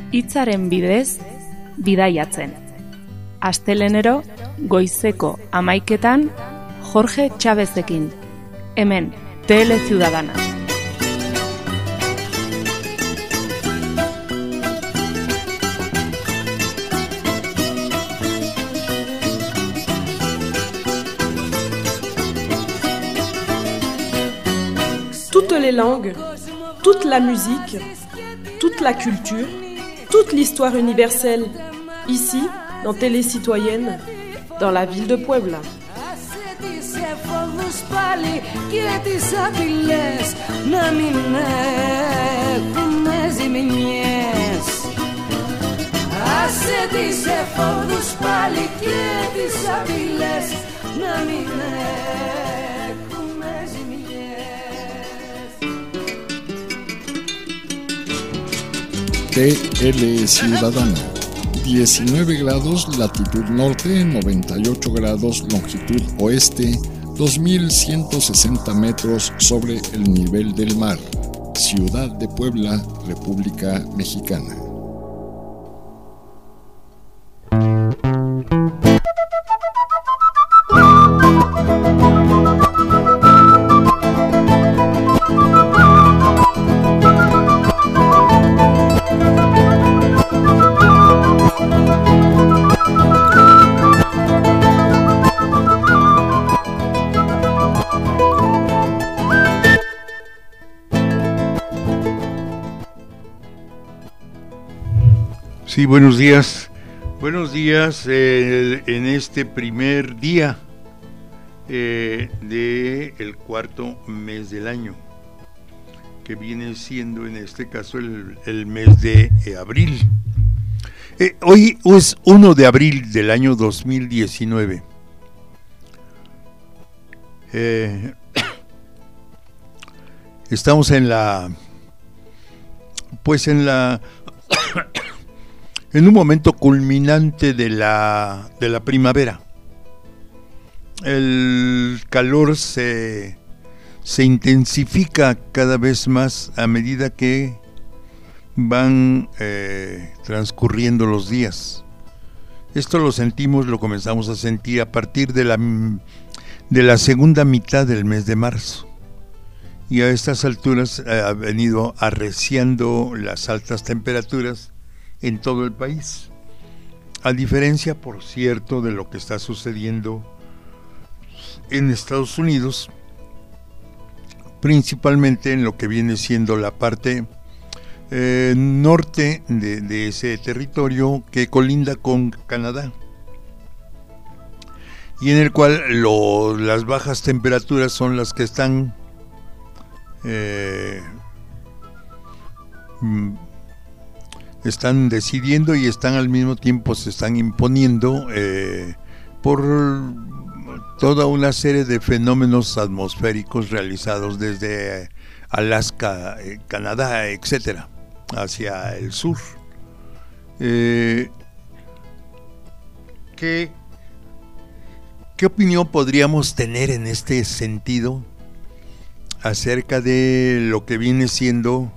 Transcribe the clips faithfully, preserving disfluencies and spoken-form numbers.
hitzaren bidez bidaiatzen. Astelenero goizeko hamaiketan Jorge Chávezekin, hemen Tele Ciudadana. Toutes les langues, toute la musique, toute la culture, toute l'histoire universelle, ici, dans Télé Citoyenne, dans la ville de Puebla. Tele Ciudadana, diecinueve grados latitud norte, noventa y ocho grados longitud oeste, dos mil ciento sesenta metros sobre el nivel del mar. Ciudad de Puebla, República Mexicana. Sí, buenos días. Buenos días eh, en este primer día eh, del cuarto mes del año, que viene siendo en este caso el, el mes de eh, abril. Eh, hoy es uno de abril del año dos mil diecinueve. Eh, estamos en la, pues en la... en un momento culminante de la, de la primavera. El calor se, se intensifica cada vez más a medida que van eh, transcurriendo los días. Esto lo sentimos, lo comenzamos a sentir a partir de la, de la segunda mitad del mes de marzo. Y a estas alturas eh, ha venido arreciando las altas temperaturas en todo el país, a diferencia, por cierto, de lo que está sucediendo en Estados Unidos, principalmente en lo que viene siendo la parte eh, norte de, de ese territorio que colinda con Canadá, y en el cual lo, las bajas temperaturas son las que están eh, están decidiendo y están al mismo tiempo se están imponiendo eh, por toda una serie de fenómenos atmosféricos realizados desde Alaska, eh, Canadá, etcétera, hacia el sur. Eh, ¿qué, ¿Qué opinión podríamos tener en este sentido acerca de lo que viene siendo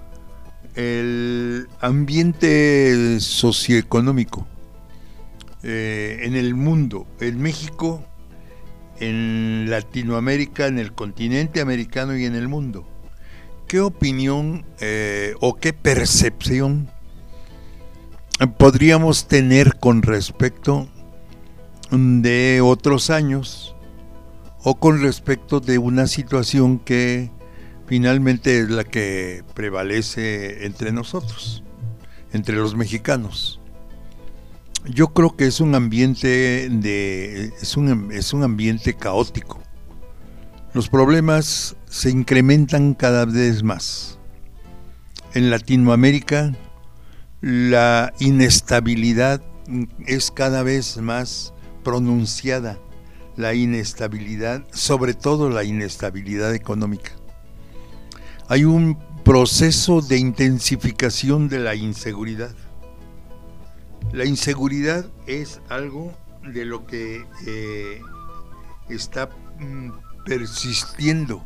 el ambiente socioeconómico eh, en el mundo, en México, en Latinoamérica, en el continente americano y en el mundo? ¿Qué opinión eh, o qué percepción podríamos tener con respecto de otros años o con respecto de una situación que finalmente es la que prevalece entre nosotros, entre los mexicanos? Yo creo que es un ambiente de es un es un ambiente caótico. Los problemas se incrementan cada vez más. En Latinoamérica la inestabilidad es cada vez más pronunciada, la inestabilidad, sobre todo la inestabilidad económica. Hay un proceso de intensificación de la inseguridad. La inseguridad es algo de lo que eh, está mm, persistiendo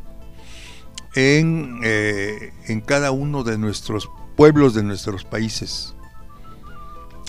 en, eh, en cada uno de nuestros pueblos, de nuestros países.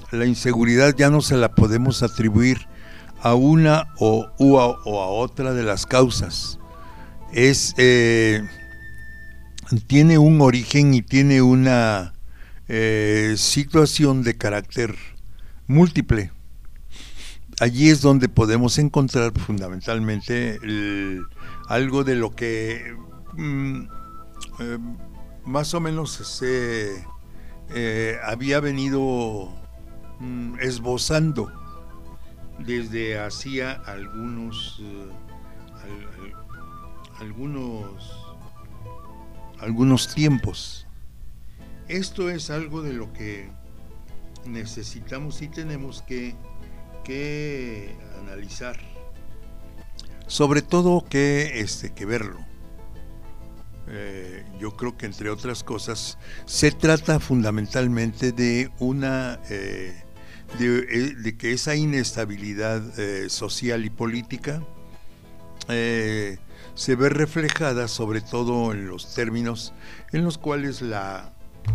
la inseguridad ya no se la podemos atribuir a una o, u a, o a otra de las causas. Es eh, tiene un origen y tiene una eh, situación de carácter múltiple. Allí es donde podemos encontrar fundamentalmente el, algo de lo que mm, eh, más o menos se eh, había venido mm, esbozando desde hacía algunos uh, al, al, algunos algunos tiempos. Esto es algo de lo que necesitamos y tenemos que, que analizar, sobre todo que, este, que verlo. Eh, yo creo que entre otras cosas se trata fundamentalmente de una eh, de, de que esa inestabilidad eh, social y política eh, se ve reflejada sobre todo en los términos en los cuales la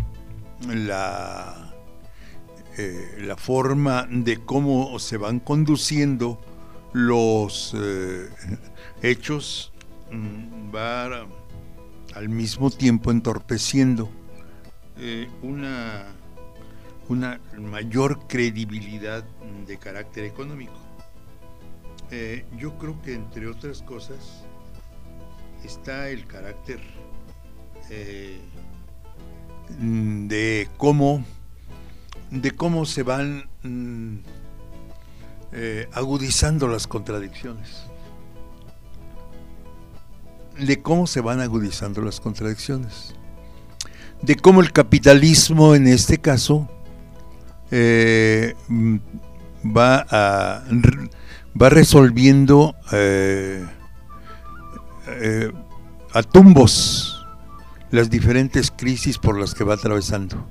la eh, la forma de cómo se van conduciendo los eh, hechos mm, va al mismo tiempo entorpeciendo eh, una una mayor credibilidad de carácter económico. Eh, yo creo que entre otras cosas está el carácter eh, de cómo de cómo se van mm, eh, agudizando las contradicciones, de cómo se van agudizando las contradicciones, de cómo el capitalismo en este caso eh, va a va resolviendo eh, eh, a tumbos las diferentes crisis por las que va atravesando,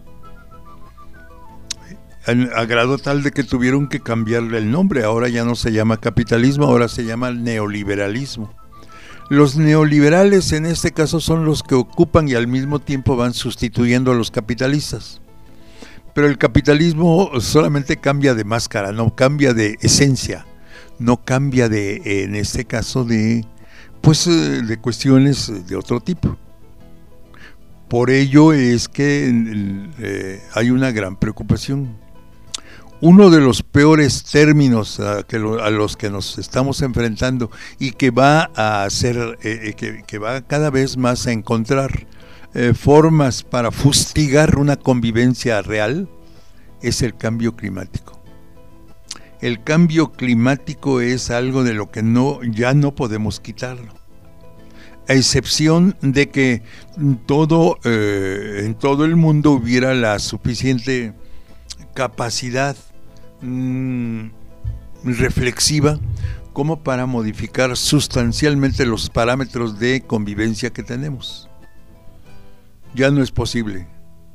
a grado tal de que tuvieron que cambiarle el nombre. Ahora ya no se llama capitalismo, ahora se llama neoliberalismo. Los neoliberales en este caso son los que ocupan y al mismo tiempo van sustituyendo a los capitalistas. Pero el capitalismo solamente cambia de máscara, no cambia de esencia, no cambia de, en este caso, de, pues, de cuestiones de otro tipo. Por ello es que eh, hay una gran preocupación. Uno de los peores términos a, que lo, a los que nos estamos enfrentando y que va a hacer, eh, que, que va cada vez más a encontrar eh, formas para fustigar una convivencia real, es el cambio climático. El cambio climático es algo de lo que no, ya no podemos quitarlo, a excepción de que todo, eh, en todo el mundo hubiera la suficiente capacidad mmm, reflexiva como para modificar sustancialmente los parámetros de convivencia que tenemos. Ya no es posible.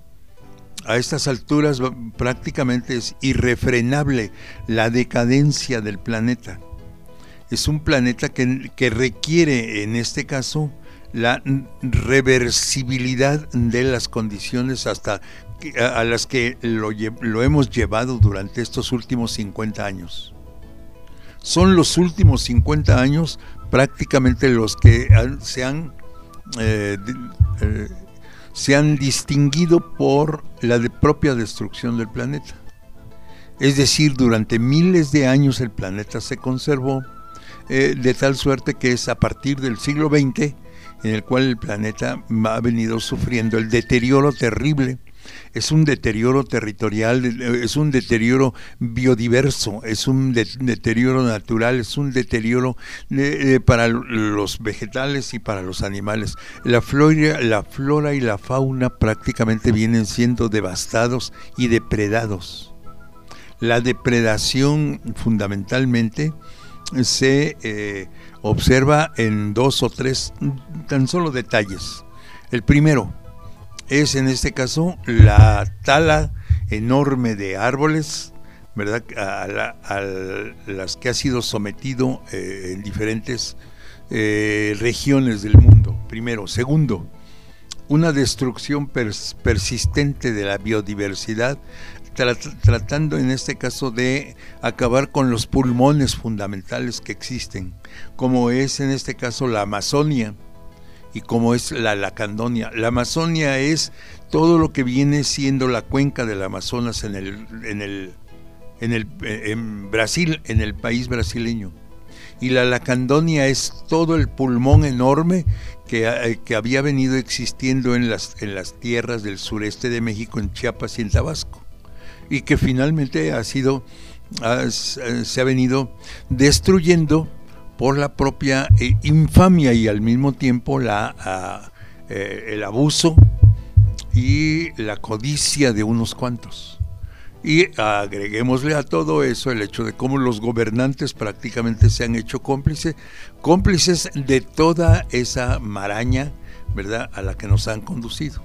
A estas alturas prácticamente es irrefrenable la decadencia del planeta. Es un planeta que, que requiere, en este caso, la reversibilidad de las condiciones hasta que, a, a las que lo, lo hemos llevado durante estos últimos cincuenta años. Son los últimos cincuenta años prácticamente los que han, se han eh, eh, se han distinguido por la de propia destrucción del planeta. Es decir, durante miles de años el planeta se conservó eh, de tal suerte que es a partir del siglo veinte en el cual el planeta ha venido sufriendo el deterioro terrible. Es un deterioro territorial, es un deterioro biodiverso, es un de, deterioro natural, es un deterioro de, de, para los vegetales y para los animales. La flora, la flora y la fauna prácticamente vienen siendo devastados y depredados. La depredación fundamentalmente se eh, observa en dos o tres tan solo detalles. El primero es, en este caso, la tala enorme de árboles, ¿verdad?, a, la, a las que ha sido sometido eh, en diferentes eh, regiones del mundo. Primero. Segundo, una destrucción pers persistente de la biodiversidad, trat- tratando en este caso de acabar con los pulmones fundamentales que existen, como es en este caso la Amazonia y como es la Lacandonia. La Amazonia es todo lo que viene siendo la cuenca del Amazonas en el, en el, en el, en Brasil, en el país brasileño. Y la Lacandonia es todo el pulmón enorme que, que había venido existiendo en las, en las tierras del sureste de México, en Chiapas y en Tabasco, y que finalmente ha sido, ha, se ha venido destruyendo por la propia eh, infamia y al mismo tiempo la, a, eh, el abuso y la codicia de unos cuantos. Y agreguémosle a todo eso el hecho de cómo los gobernantes prácticamente se han hecho cómplices, cómplices de toda esa maraña, ¿verdad?, a la que nos han conducido.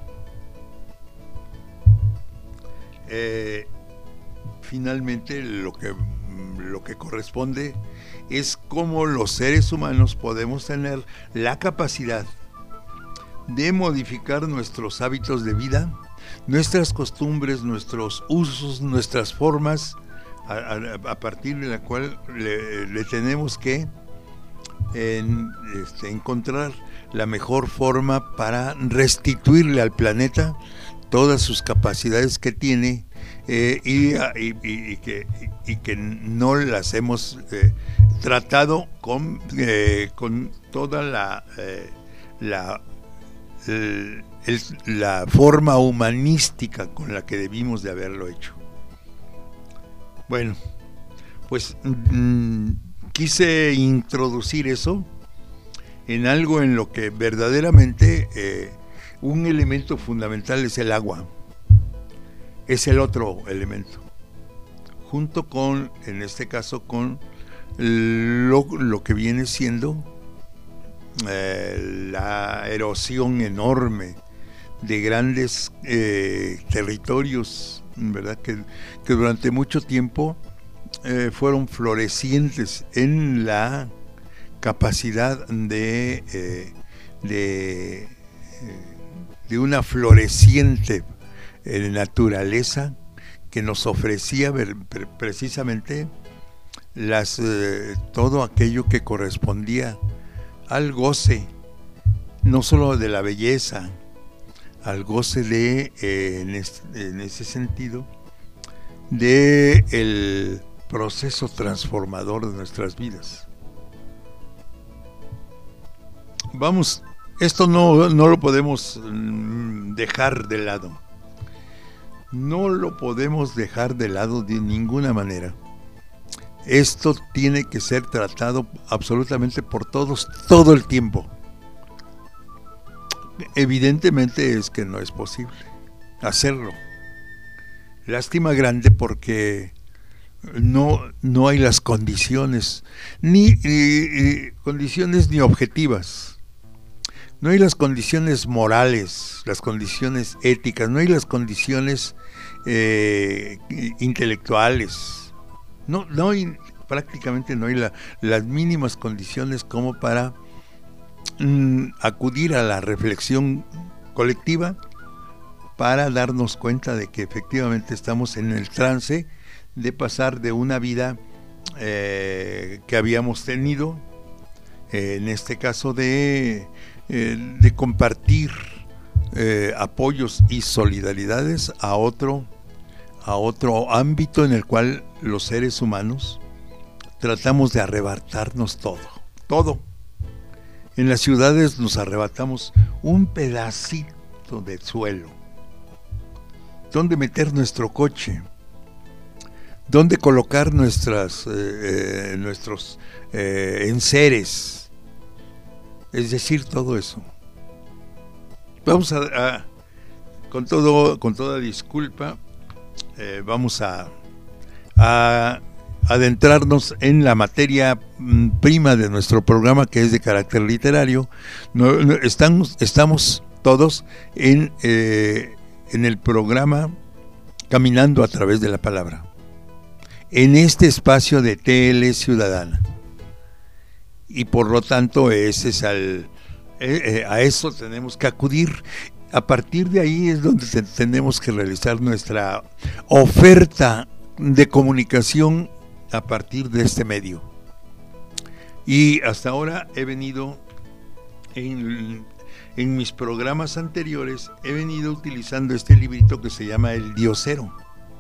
Eh, finalmente, lo que, lo que corresponde es cómo los seres humanos podemos tener la capacidad de modificar nuestros hábitos de vida, nuestras costumbres, nuestros usos, nuestras formas, a, a, a partir de la cual le, le tenemos que en, este, encontrar la mejor forma para restituirle al planeta todas sus capacidades que tiene eh, y, y, y, y, que, y que no las hemos eh, tratado con, eh, con toda la, eh, la el, el, la forma humanística con la que debimos de haberlo hecho. Bueno, pues mmm, quise introducir eso en algo en lo que verdaderamente eh, un elemento fundamental es el agua, es el otro elemento, junto con, en este caso, con lo, lo que viene siendo eh, la erosión enorme de grandes eh, territorios, ¿verdad?, que, que durante mucho tiempo eh, fueron florecientes en la capacidad de, eh, de, de una floreciente eh, naturaleza que nos ofrecía ver, precisamente las, eh, todo aquello que correspondía al goce, no solo de la belleza, al goce de, eh, en, este, en ese sentido, de el proceso transformador de nuestras vidas. Vamos, esto no, no lo podemos dejar de lado. No lo podemos dejar de lado de ninguna manera. Esto tiene que ser tratado absolutamente por todos, todo el tiempo. Evidentemente es que no es posible hacerlo. Lástima grande porque no, no hay las condiciones, ni, ni condiciones ni objetivas. No hay las condiciones morales, las condiciones éticas, no hay las condiciones eh, intelectuales. No, no hay, prácticamente no hay la, las mínimas condiciones como para mm, acudir a la reflexión colectiva para darnos cuenta de que efectivamente estamos en el trance de pasar de una vida eh, que habíamos tenido, eh, en este caso de, eh, de compartir eh, apoyos y solidaridades a otro a otro ámbito en el cual los seres humanos tratamos de arrebatarnos todo, todo. En las ciudades nos arrebatamos un pedacito de suelo, dónde meter nuestro coche, dónde colocar nuestras, eh, nuestros eh, enseres, es decir, todo eso. Vamos a, a con todo, con toda disculpa, Eh, vamos a, a adentrarnos en la materia mm, prima de nuestro programa, que es de carácter literario. No, no, estamos, estamos todos en, eh, en el programa Caminando a través de la Palabra, en este espacio de T L Ciudadana, y por lo tanto ese es al, eh, eh, a eso tenemos que acudir. a partir de ahí es donde te, tenemos que realizar nuestra oferta de comunicación a partir de este medio. Y hasta ahora he venido en, en mis programas anteriores he venido utilizando este librito que se llama El Diosero,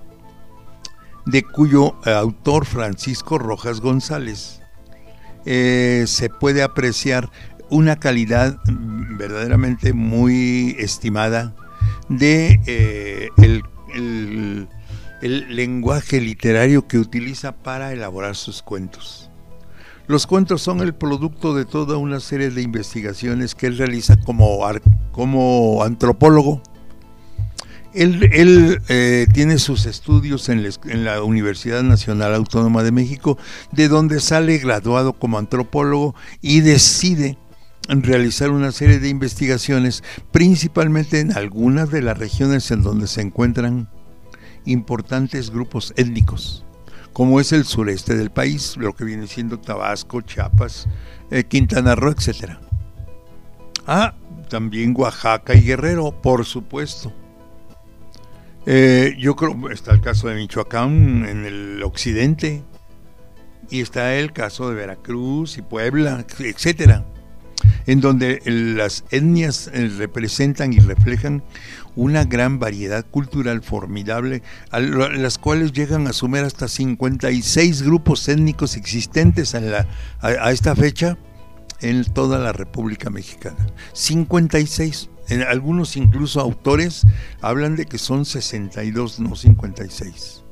de cuyo autor, Francisco Rojas González, eh, se puede apreciar una calidad verdaderamente muy estimada de eh, el, el, el lenguaje literario que utiliza para elaborar sus cuentos. Los cuentos son el producto de toda una serie de investigaciones que él realiza como, como antropólogo. Él, él eh, tiene sus estudios en, les, en la Universidad Nacional Autónoma de México, de donde sale graduado como antropólogo y decide realizar una serie de investigaciones, principalmente en algunas de las regiones en donde se encuentran importantes grupos étnicos, como es el sureste del país, lo que viene siendo Tabasco, Chiapas, eh, Quintana Roo, etcétera. Ah, también Oaxaca y Guerrero, por supuesto. Eh, yo creo está el caso de Michoacán en el occidente, y está el caso de Veracruz y Puebla, etcétera, en donde las etnias representan y reflejan una gran variedad cultural formidable, a las cuales llegan a sumar hasta cincuenta y seis grupos étnicos existentes en la, a, a esta fecha en toda la República Mexicana. cincuenta y seis. En algunos incluso autores hablan de que son sesenta y dos, no cincuenta y seis.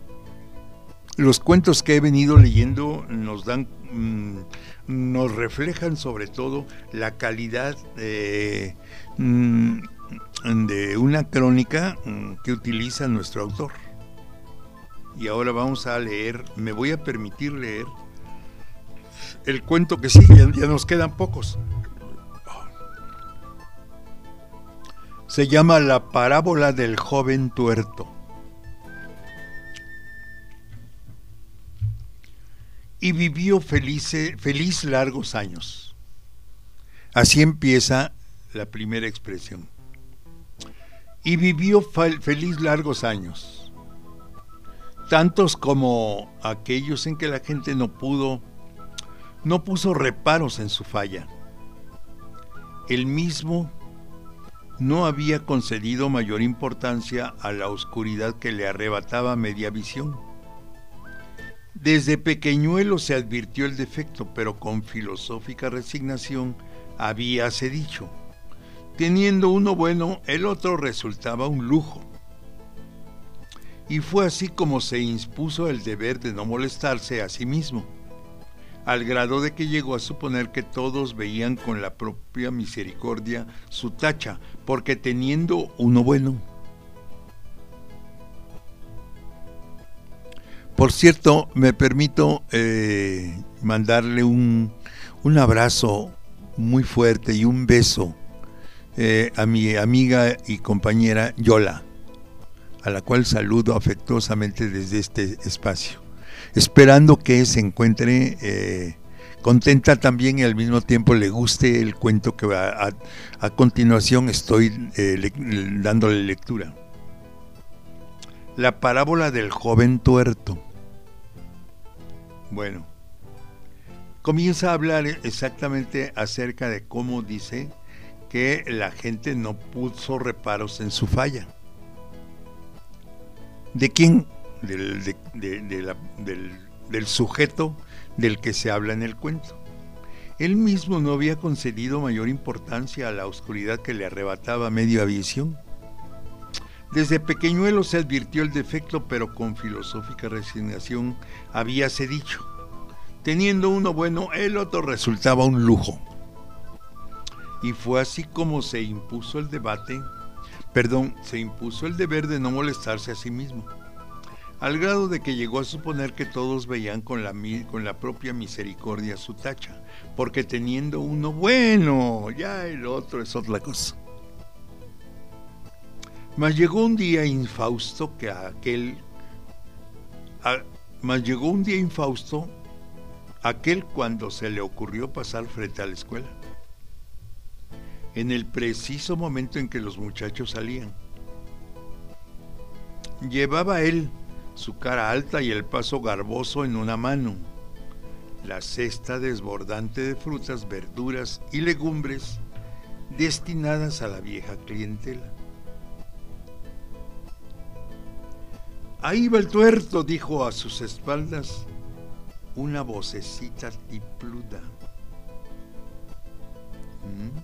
Los cuentos que he venido leyendo nos dan, mmm, nos reflejan sobre todo la calidad de, mmm, de una crónica mmm, que utiliza nuestro autor. Y ahora vamos a leer, me voy a permitir leer el cuento que sigue, ya, ya nos quedan pocos. Se llama La parábola del joven tuerto. Y vivió feliz, feliz largos años. Así empieza la primera expresión. Y vivió feliz largos años, tantos como aquellos en que la gente no pudo, no puso reparos en su falla. Él mismo no había concedido mayor importancia a la oscuridad que le arrebataba media visión. Desde pequeñuelo se advirtió el defecto, pero con filosófica resignación habíase dicho: teniendo uno bueno, el otro resultaba un lujo. Y fue así como se impuso el deber de no molestarse a sí mismo, al grado de que llegó a suponer que todos veían con la propia misericordia su tacha, porque teniendo uno bueno. Por cierto, me permito eh, mandarle un, un abrazo muy fuerte y un beso eh, a mi amiga y compañera Yola, a la cual saludo afectuosamente desde este espacio, esperando que se encuentre eh, contenta también y al mismo tiempo le guste el cuento que a, a, a continuación estoy eh, le, dándole lectura. La parábola del joven tuerto. Bueno, comienza a hablar exactamente acerca de cómo dice que la gente no puso reparos en su falla. ¿De quién? Del, de, de, de la, del, del sujeto del que se habla en el cuento. Él mismo no había concedido mayor importancia a la oscuridad que le arrebataba media visión. Desde pequeñuelo se advirtió el defecto, pero con filosófica resignación habíase dicho: teniendo uno bueno, el otro resultaba un lujo. Y fue así como se impuso el debate, perdón, se impuso el deber de no molestarse a sí mismo, al grado de que llegó a suponer que todos veían con la, con la propia misericordia su tacha, porque teniendo uno bueno, ya el otro es otra cosa. Mas llegó un día infausto que aquel, a, mas llegó un día infausto aquel cuando se le ocurrió pasar frente a la escuela. en el preciso momento en que los muchachos salían. Llevaba él su cara alta y el paso garboso en una mano, la cesta desbordante de frutas, verduras y legumbres destinadas a la vieja clientela. Ahí va el tuerto, dijo a sus espaldas una vocecita tipluda. ¿Mm?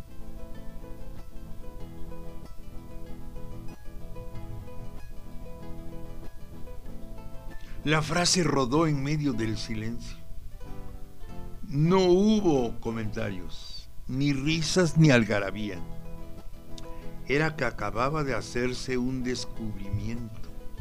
La frase rodó en medio del silencio. No hubo comentarios, ni risas ni algarabía. Era que acababa de hacerse un descubrimiento.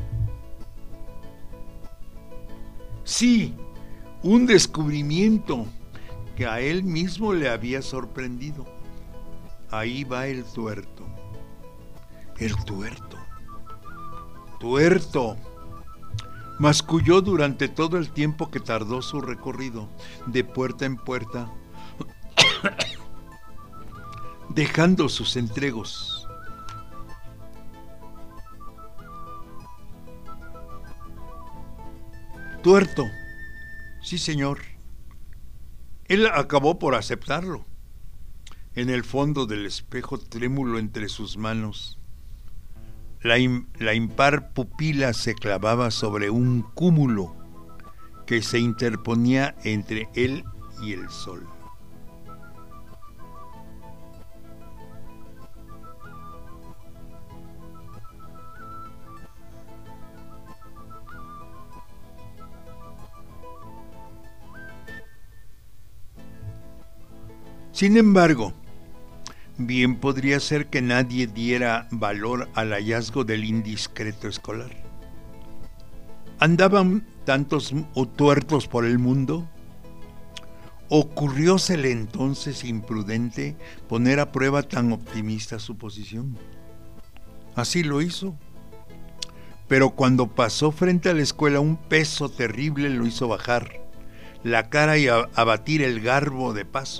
Sí, un descubrimiento que a él mismo le había sorprendido. Ahí va el tuerto. El tuerto. Tuerto. Masculló durante todo el tiempo que tardó su recorrido, de puerta en puerta, dejando sus entregos. Tuerto, sí señor. Él acabó por aceptarlo. En el fondo del espejo trémulo entre sus manos, La, im, la impar pupila se clavaba sobre un cúmulo que se interponía entre él y el sol. Sin embargo, bien podría ser que nadie diera valor al hallazgo del indiscreto escolar. ¿Andaban tantos tuertos por el mundo? ¿Ocurriósele entonces imprudente poner a prueba tan optimista suposición? Así lo hizo. Pero cuando pasó frente a la escuela, un peso terrible lo hizo bajar la cara y abatir el garbo de paso.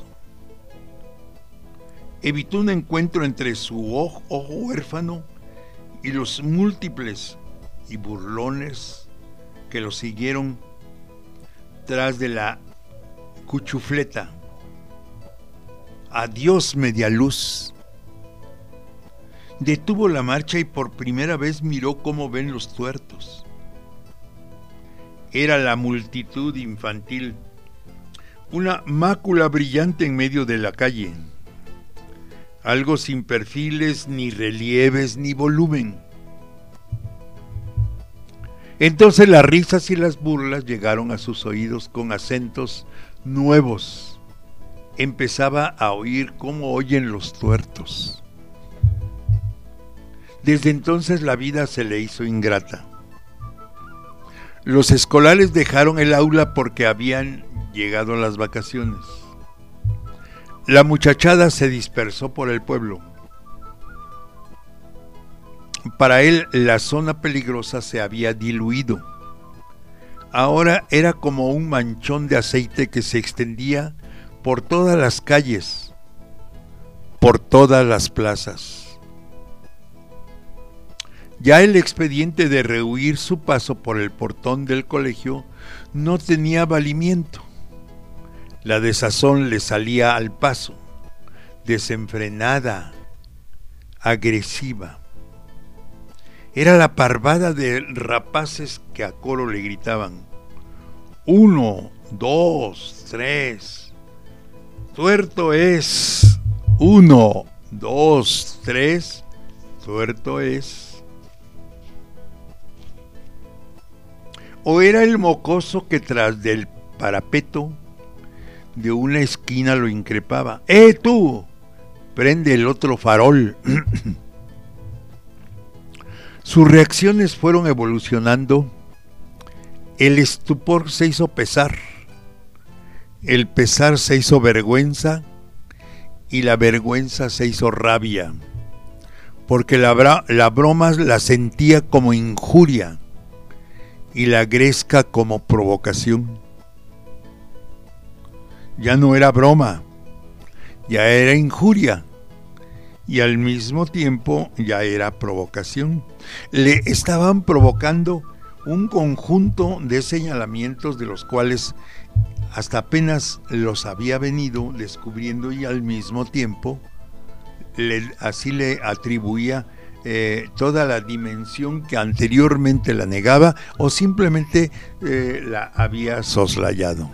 Evitó un encuentro entre su ojo, ojo huérfano y los múltiples y burlones que lo siguieron tras de la cuchufleta. Adiós, media luz. Detuvo la marcha y por primera vez miró cómo ven los tuertos. Era la multitud infantil, una mácula brillante en medio de la calle. Algo sin perfiles, ni relieves, ni volumen. Entonces las risas y las burlas llegaron a sus oídos con acentos nuevos. Empezaba a oír cómo oyen los tuertos. Desde entonces la vida se le hizo ingrata. Los escolares dejaron el aula porque habían llegado las vacaciones. La muchachada se dispersó por el pueblo. Para él, la zona peligrosa se había diluido. Ahora era como un manchón de aceite que se extendía por todas las calles, por todas las plazas. Ya el expediente de rehuir su paso por el portón del colegio no tenía valimiento. La desazón le salía al paso, desenfrenada, agresiva. Era la parvada de rapaces que a coro le gritaban: uno, dos, tres. Tuerto es. Uno, dos, tres. Tuerto es. O era el mocoso que tras del parapeto de una esquina lo increpaba: ¡Eh, tú! Prende el otro farol. Sus reacciones fueron evolucionando. El estupor se hizo pesar, el pesar se hizo vergüenza y la vergüenza se hizo rabia, porque la, bra- la broma la sentía como injuria y la gresca como provocación. Ya no era broma, ya era injuria, y al mismo tiempo ya era provocación. Le estaban provocando un conjunto de señalamientos de los cuales hasta apenas los había venido descubriendo, y al mismo tiempo le, así le atribuía eh, toda la dimensión que anteriormente la negaba o simplemente eh, la había soslayado.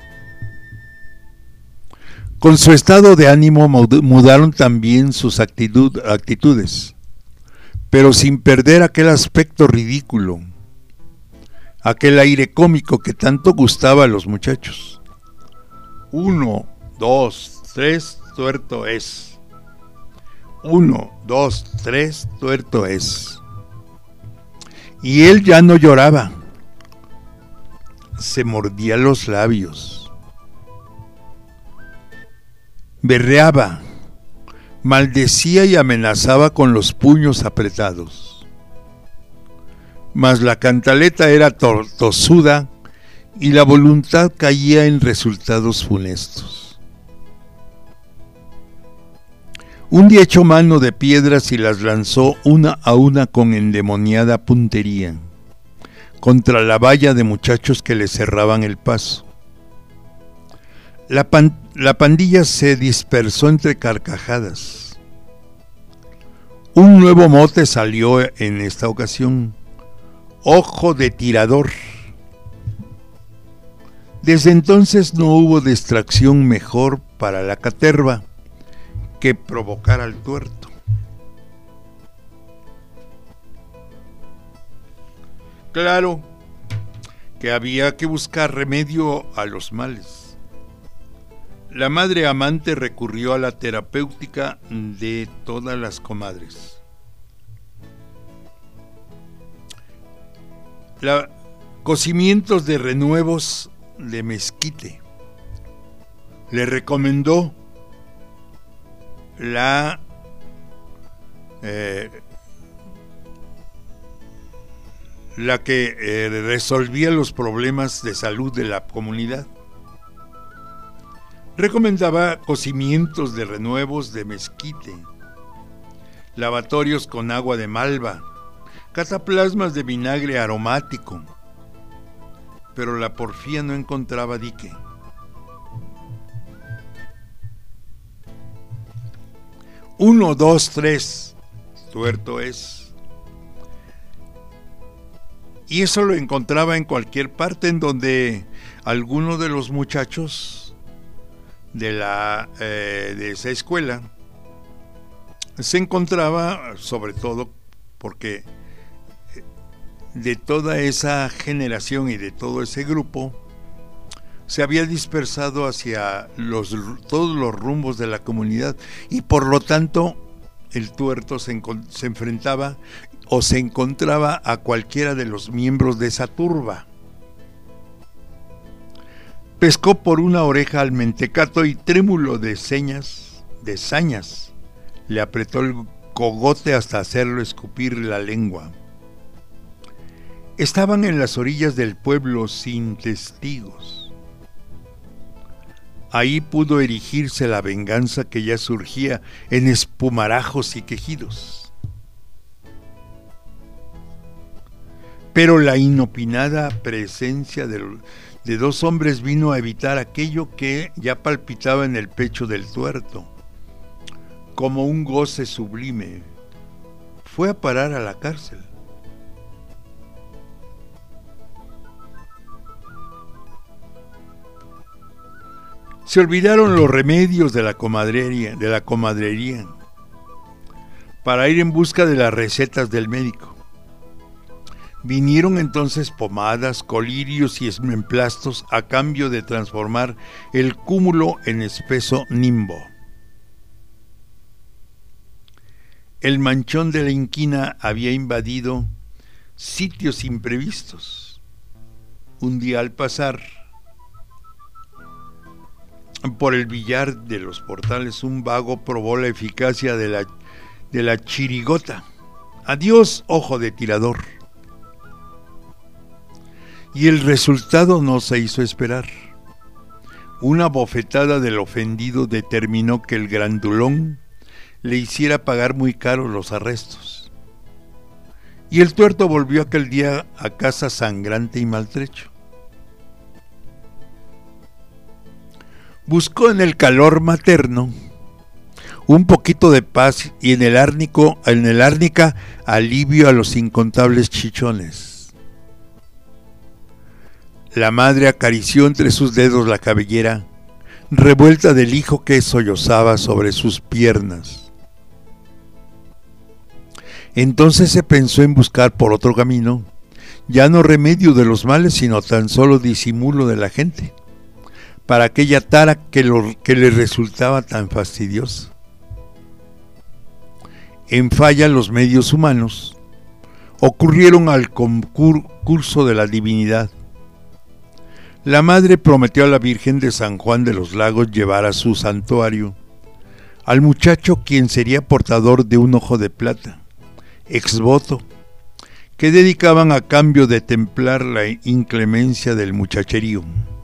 Con su estado de ánimo mudaron también sus actitud, actitudes, pero sin perder aquel aspecto ridículo, aquel aire cómico que tanto gustaba a los muchachos. Uno, dos, tres, tuerto es. Uno, dos, tres, tuerto es. Y él ya no lloraba, se mordía los labios, berreaba, maldecía y amenazaba con los puños apretados. Mas la cantaleta era tosuda y la voluntad caía en resultados funestos. Un día echó mano de piedras y las lanzó una a una con endemoniada puntería contra la valla de muchachos que le cerraban el paso. La, pan, la pandilla se dispersó entre carcajadas. Un nuevo mote salió en esta ocasión: ojo de tirador. Desde entonces no hubo distracción mejor para la caterva que provocar al tuerto. Claro que había que buscar remedio a los males. La madre amante recurrió a la terapéutica de todas las comadres. La, cocimientos de renuevos de mezquite. Le recomendó la eh, la que eh, resolvía los problemas de salud de la comunidad. Recomendaba cocimientos de renuevos de mezquite, lavatorios con agua de malva, cataplasmas de vinagre aromático, pero la porfía no encontraba dique. Uno, dos, tres, tuerto es. Y eso lo encontraba en cualquier parte en donde alguno de los muchachos de la eh, de esa escuela se encontraba, sobre todo porque de toda esa generación y de todo ese grupo se había dispersado hacia los, todos los rumbos de la comunidad, y por lo tanto el tuerto se, se enfrentaba o se encontraba a cualquiera de los miembros de esa turba. Pescó por una oreja al mentecato y trémulo de señas, de sañas, le apretó el cogote hasta hacerlo escupir la lengua. Estaban en las orillas del pueblo sin testigos. Ahí pudo erigirse la venganza que ya surgía en espumarajos y quejidos. Pero la inopinada presencia del de dos hombres vino a evitar aquello que ya palpitaba en el pecho del tuerto, como un goce sublime. Fue a parar a la cárcel. Se olvidaron los remedios de la comadrería, de la comadrería, para ir en busca de las recetas del médico. Vinieron entonces pomadas, colirios y emplastos a cambio de transformar el cúmulo en espeso nimbo. El manchón de la inquina había invadido sitios imprevistos. Un día al pasar por el billar de los portales, un vago probó la eficacia de la, de la chirigota. Adiós, ojo de tirador. Y el resultado no se hizo esperar. Una bofetada del ofendido determinó que el grandulón le hiciera pagar muy caros los arrestos. Y el tuerto volvió aquel día a casa sangrante y maltrecho. Buscó en el calor materno un poquito de paz y en el árnico, en el árnica alivio a los incontables chichones. La madre acarició entre sus dedos la cabellera revuelta del hijo que sollozaba sobre sus piernas. Entonces se pensó en buscar por otro camino, ya no remedio de los males, sino tan solo disimulo de la gente, para aquella tara que, lo, que le resultaba tan fastidiosa. En falla los medios humanos ocurrieron al concurso de la divinidad. La madre prometió a la Virgen de San Juan de los Lagos llevar a su santuario al muchacho quien sería portador de un ojo de plata, exvoto, que dedicaban a cambio de templar la inclemencia del muchacherío.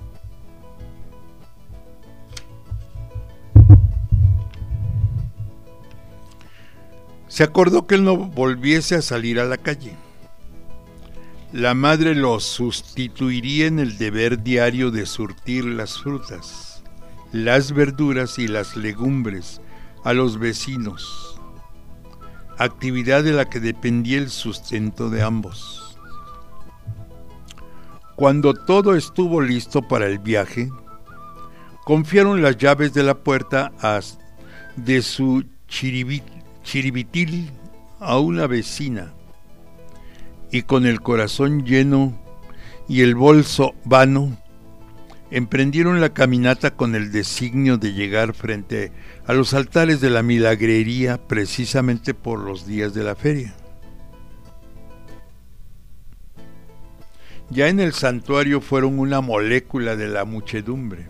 Se acordó que él no volviese a salir a la calle. La madre lo sustituiría en el deber diario de surtir las frutas, las verduras y las legumbres a los vecinos, actividad de la que dependía el sustento de ambos. Cuando todo estuvo listo para el viaje, confiaron las llaves de la puerta a, de su chiribit, chiribitil a una vecina, y con el corazón lleno y el bolso vano, emprendieron la caminata con el designio de llegar frente a los altares de la milagrería precisamente por los días de la feria. Ya en el santuario fueron una molécula de la muchedumbre.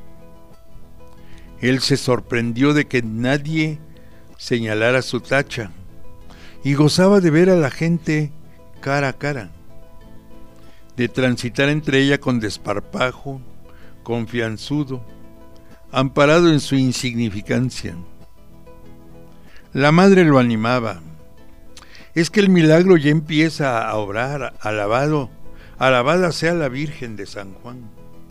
Él se sorprendió de que nadie señalara su tacha y gozaba de ver a la gente cara a cara, de transitar entre ella con desparpajo, confianzudo, amparado en su insignificancia. La madre lo animaba. Es que el milagro ya empieza a obrar, alabado, alabada sea la Virgen de San Juan.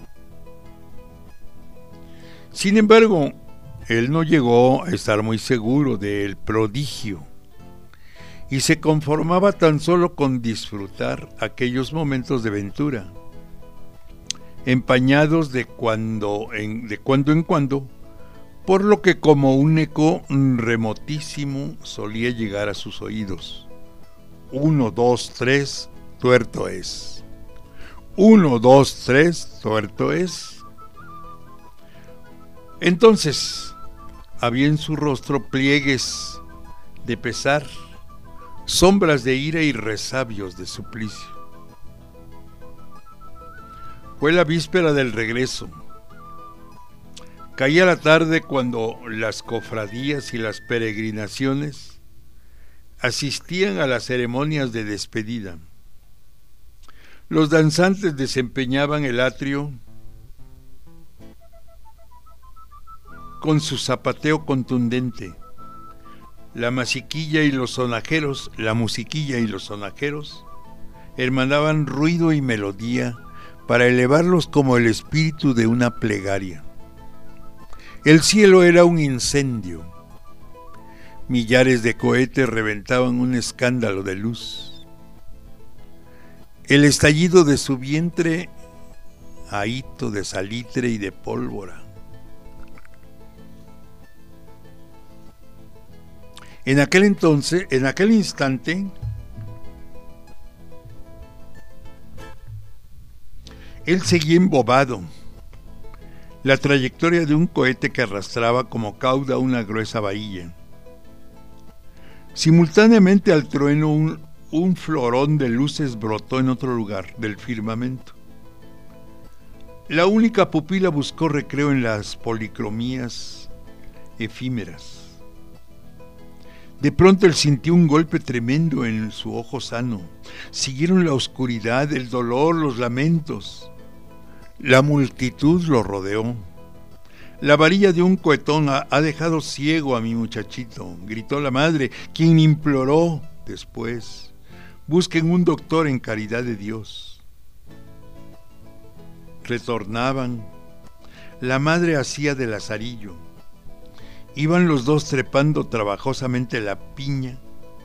Sin embargo, él no llegó a estar muy seguro del prodigio y se conformaba tan solo con disfrutar aquellos momentos de ventura, empañados de cuando en, de cuando en cuando, por lo que como un eco remotísimo solía llegar a sus oídos. Uno, dos, tres, tuerto es. Uno, dos, tres, tuerto es. Entonces había en su rostro pliegues de pesar, sombras de ira y resabios de suplicio. Fue la víspera del regreso. Caía la tarde cuando las cofradías y las peregrinaciones asistían a las ceremonias de despedida. Los danzantes desempeñaban el atrio con su zapateo contundente. La musiquilla y los sonajeros, la musiquilla y los sonajeros hermanaban ruido y melodía para elevarlos como el espíritu de una plegaria. El cielo era un incendio. Millares de cohetes reventaban un escándalo de luz. El estallido de su vientre, ahito de salitre y de pólvora. En aquel entonces, en aquel instante, él seguía embobado. La trayectoria de un cohete que arrastraba como cauda una gruesa bahía. Simultáneamente al trueno, un, un florón de luces brotó en otro lugar del firmamento. La única pupila buscó recreo en las policromías efímeras. De pronto él sintió un golpe tremendo en su ojo sano. Siguieron la oscuridad, el dolor, los lamentos. La multitud lo rodeó. La varilla de un cohetón ha, ha dejado ciego a mi muchachito, gritó la madre, quien imploró después: busquen un doctor en caridad de Dios. Retornaban. La madre hacía de lazarillo. Iban los dos trepando trabajosamente la piña,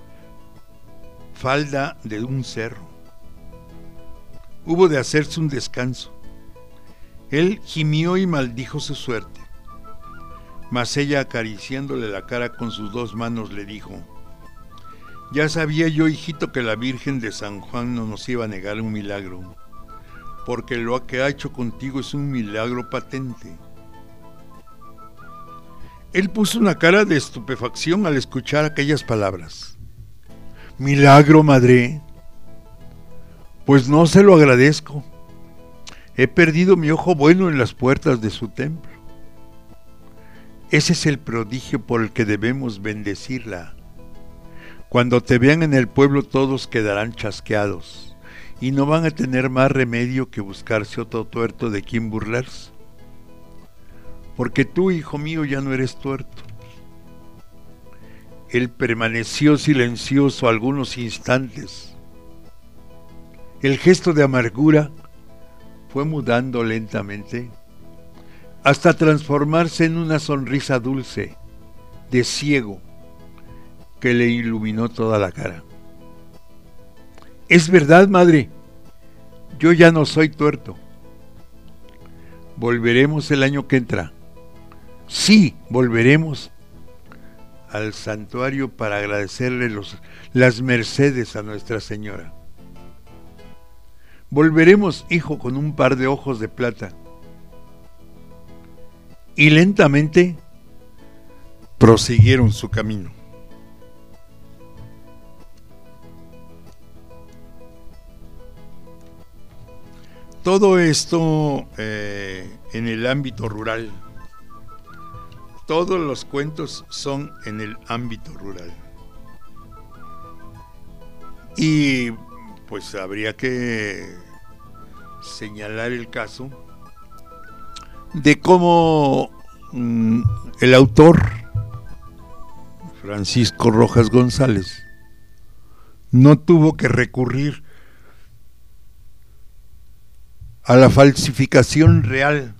falda de un cerro. Hubo de hacerse un descanso. Él gimió y maldijo su suerte. Mas ella, acariciándole la cara con sus dos manos, le dijo: ya sabía yo, hijito, que la Virgen de San Juan no nos iba a negar un milagro, porque lo que ha hecho contigo es un milagro patente. Él puso una cara de estupefacción al escuchar aquellas palabras. ¿Milagro, madre? Pues no se lo agradezco. He perdido mi ojo bueno en las puertas de su templo. Ese es el prodigio por el que debemos bendecirla. Cuando te vean en el pueblo todos quedarán chasqueados y no van a tener más remedio que buscarse otro tuerto de quien burlarse. Porque tú, hijo mío, ya no eres tuerto. Él permaneció silencioso algunos instantes. El gesto de amargura fue mudando lentamente hasta transformarse en una sonrisa dulce, de ciego, que le iluminó toda la cara. Es verdad, madre, yo ya no soy tuerto. Volveremos el año que entra. Sí, volveremos al santuario para agradecerle los, las mercedes a Nuestra Señora. Volveremos, hijo, con un par de ojos de plata. Y lentamente prosiguieron su camino. Todo esto eh, en el ámbito rural. Todos los cuentos son en el ámbito rural. Y pues habría que señalar el caso de cómo mm, el autor, Francisco Rojas González, no tuvo que recurrir a la falsificación real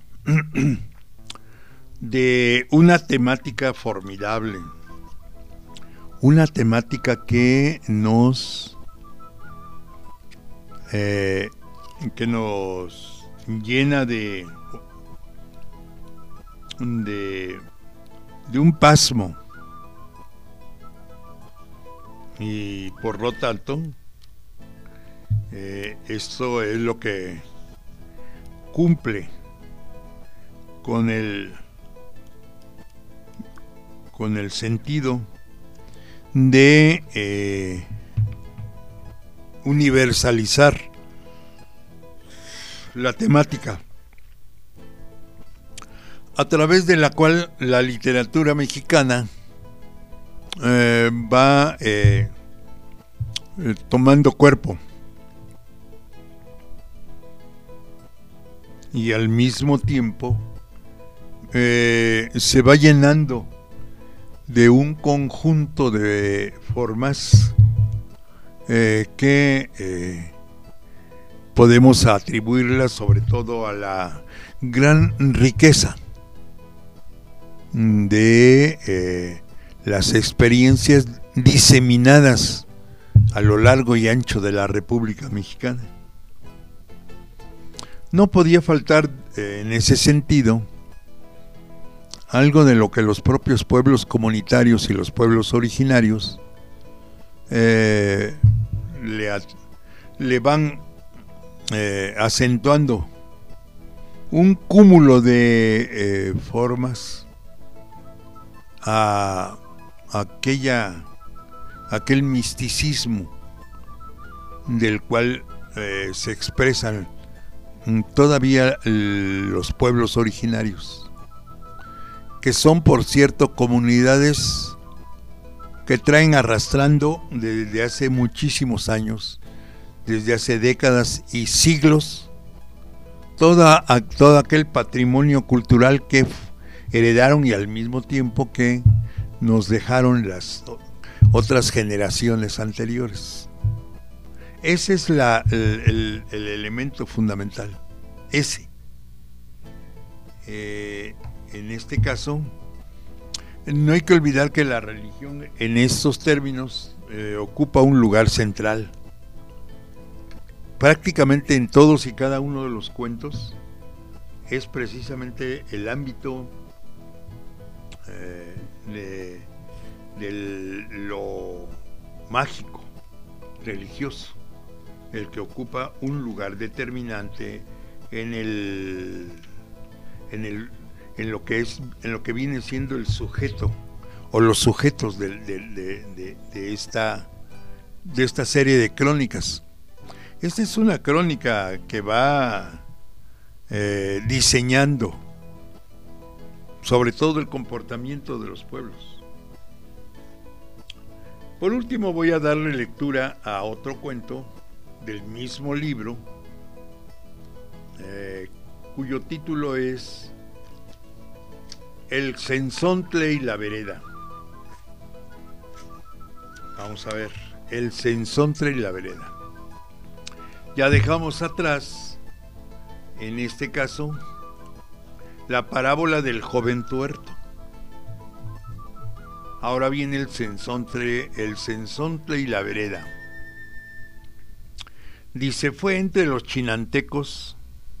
de una temática formidable, una temática que nos eh, que nos llena de de de un pasmo, y por lo tanto eh, esto es lo que cumple con el con el sentido de eh, universalizar la temática a través de la cual la literatura mexicana eh, va eh, eh, tomando cuerpo y al mismo tiempo eh, se va llenando de un conjunto de formas eh, que eh, podemos atribuirlas sobre todo a la gran riqueza de eh, las experiencias diseminadas a lo largo y ancho de la República Mexicana. No podía faltar eh, en ese sentido algo de lo que los propios pueblos comunitarios y los pueblos originarios eh, le, le van eh, acentuando un cúmulo de eh, formas a, a aquella aquel misticismo del cual eh, se expresan todavía los pueblos originarios, que son, por cierto, comunidades que traen arrastrando desde hace muchísimos años, desde hace décadas y siglos, toda, todo aquel patrimonio cultural que heredaron y al mismo tiempo que nos dejaron las otras generaciones anteriores. Ese es la, el, el, el elemento fundamental, ese. Eh, en este caso, no hay que olvidar que la religión en estos términos eh, ocupa un lugar central. Prácticamente en todos y cada uno de los cuentos es precisamente el ámbito eh, de, de lo mágico, religioso, el que ocupa un lugar determinante en el, en el, en lo que es, en lo que viene siendo el sujeto o los sujetos de, de, de, de, de esta, de esta serie de crónicas. Esta es una crónica que va eh, diseñando sobre todo el comportamiento de los pueblos. Por último, voy a darle lectura a otro cuento del mismo libro, eh, cuyo título es El Cenzontle y la Vereda. Vamos a ver, El Cenzontle y la Vereda. Ya dejamos atrás, en este caso, la parábola del joven tuerto. Ahora viene el cenzontle, el cenzontle y la vereda. Dice, fue entre los chinantecos,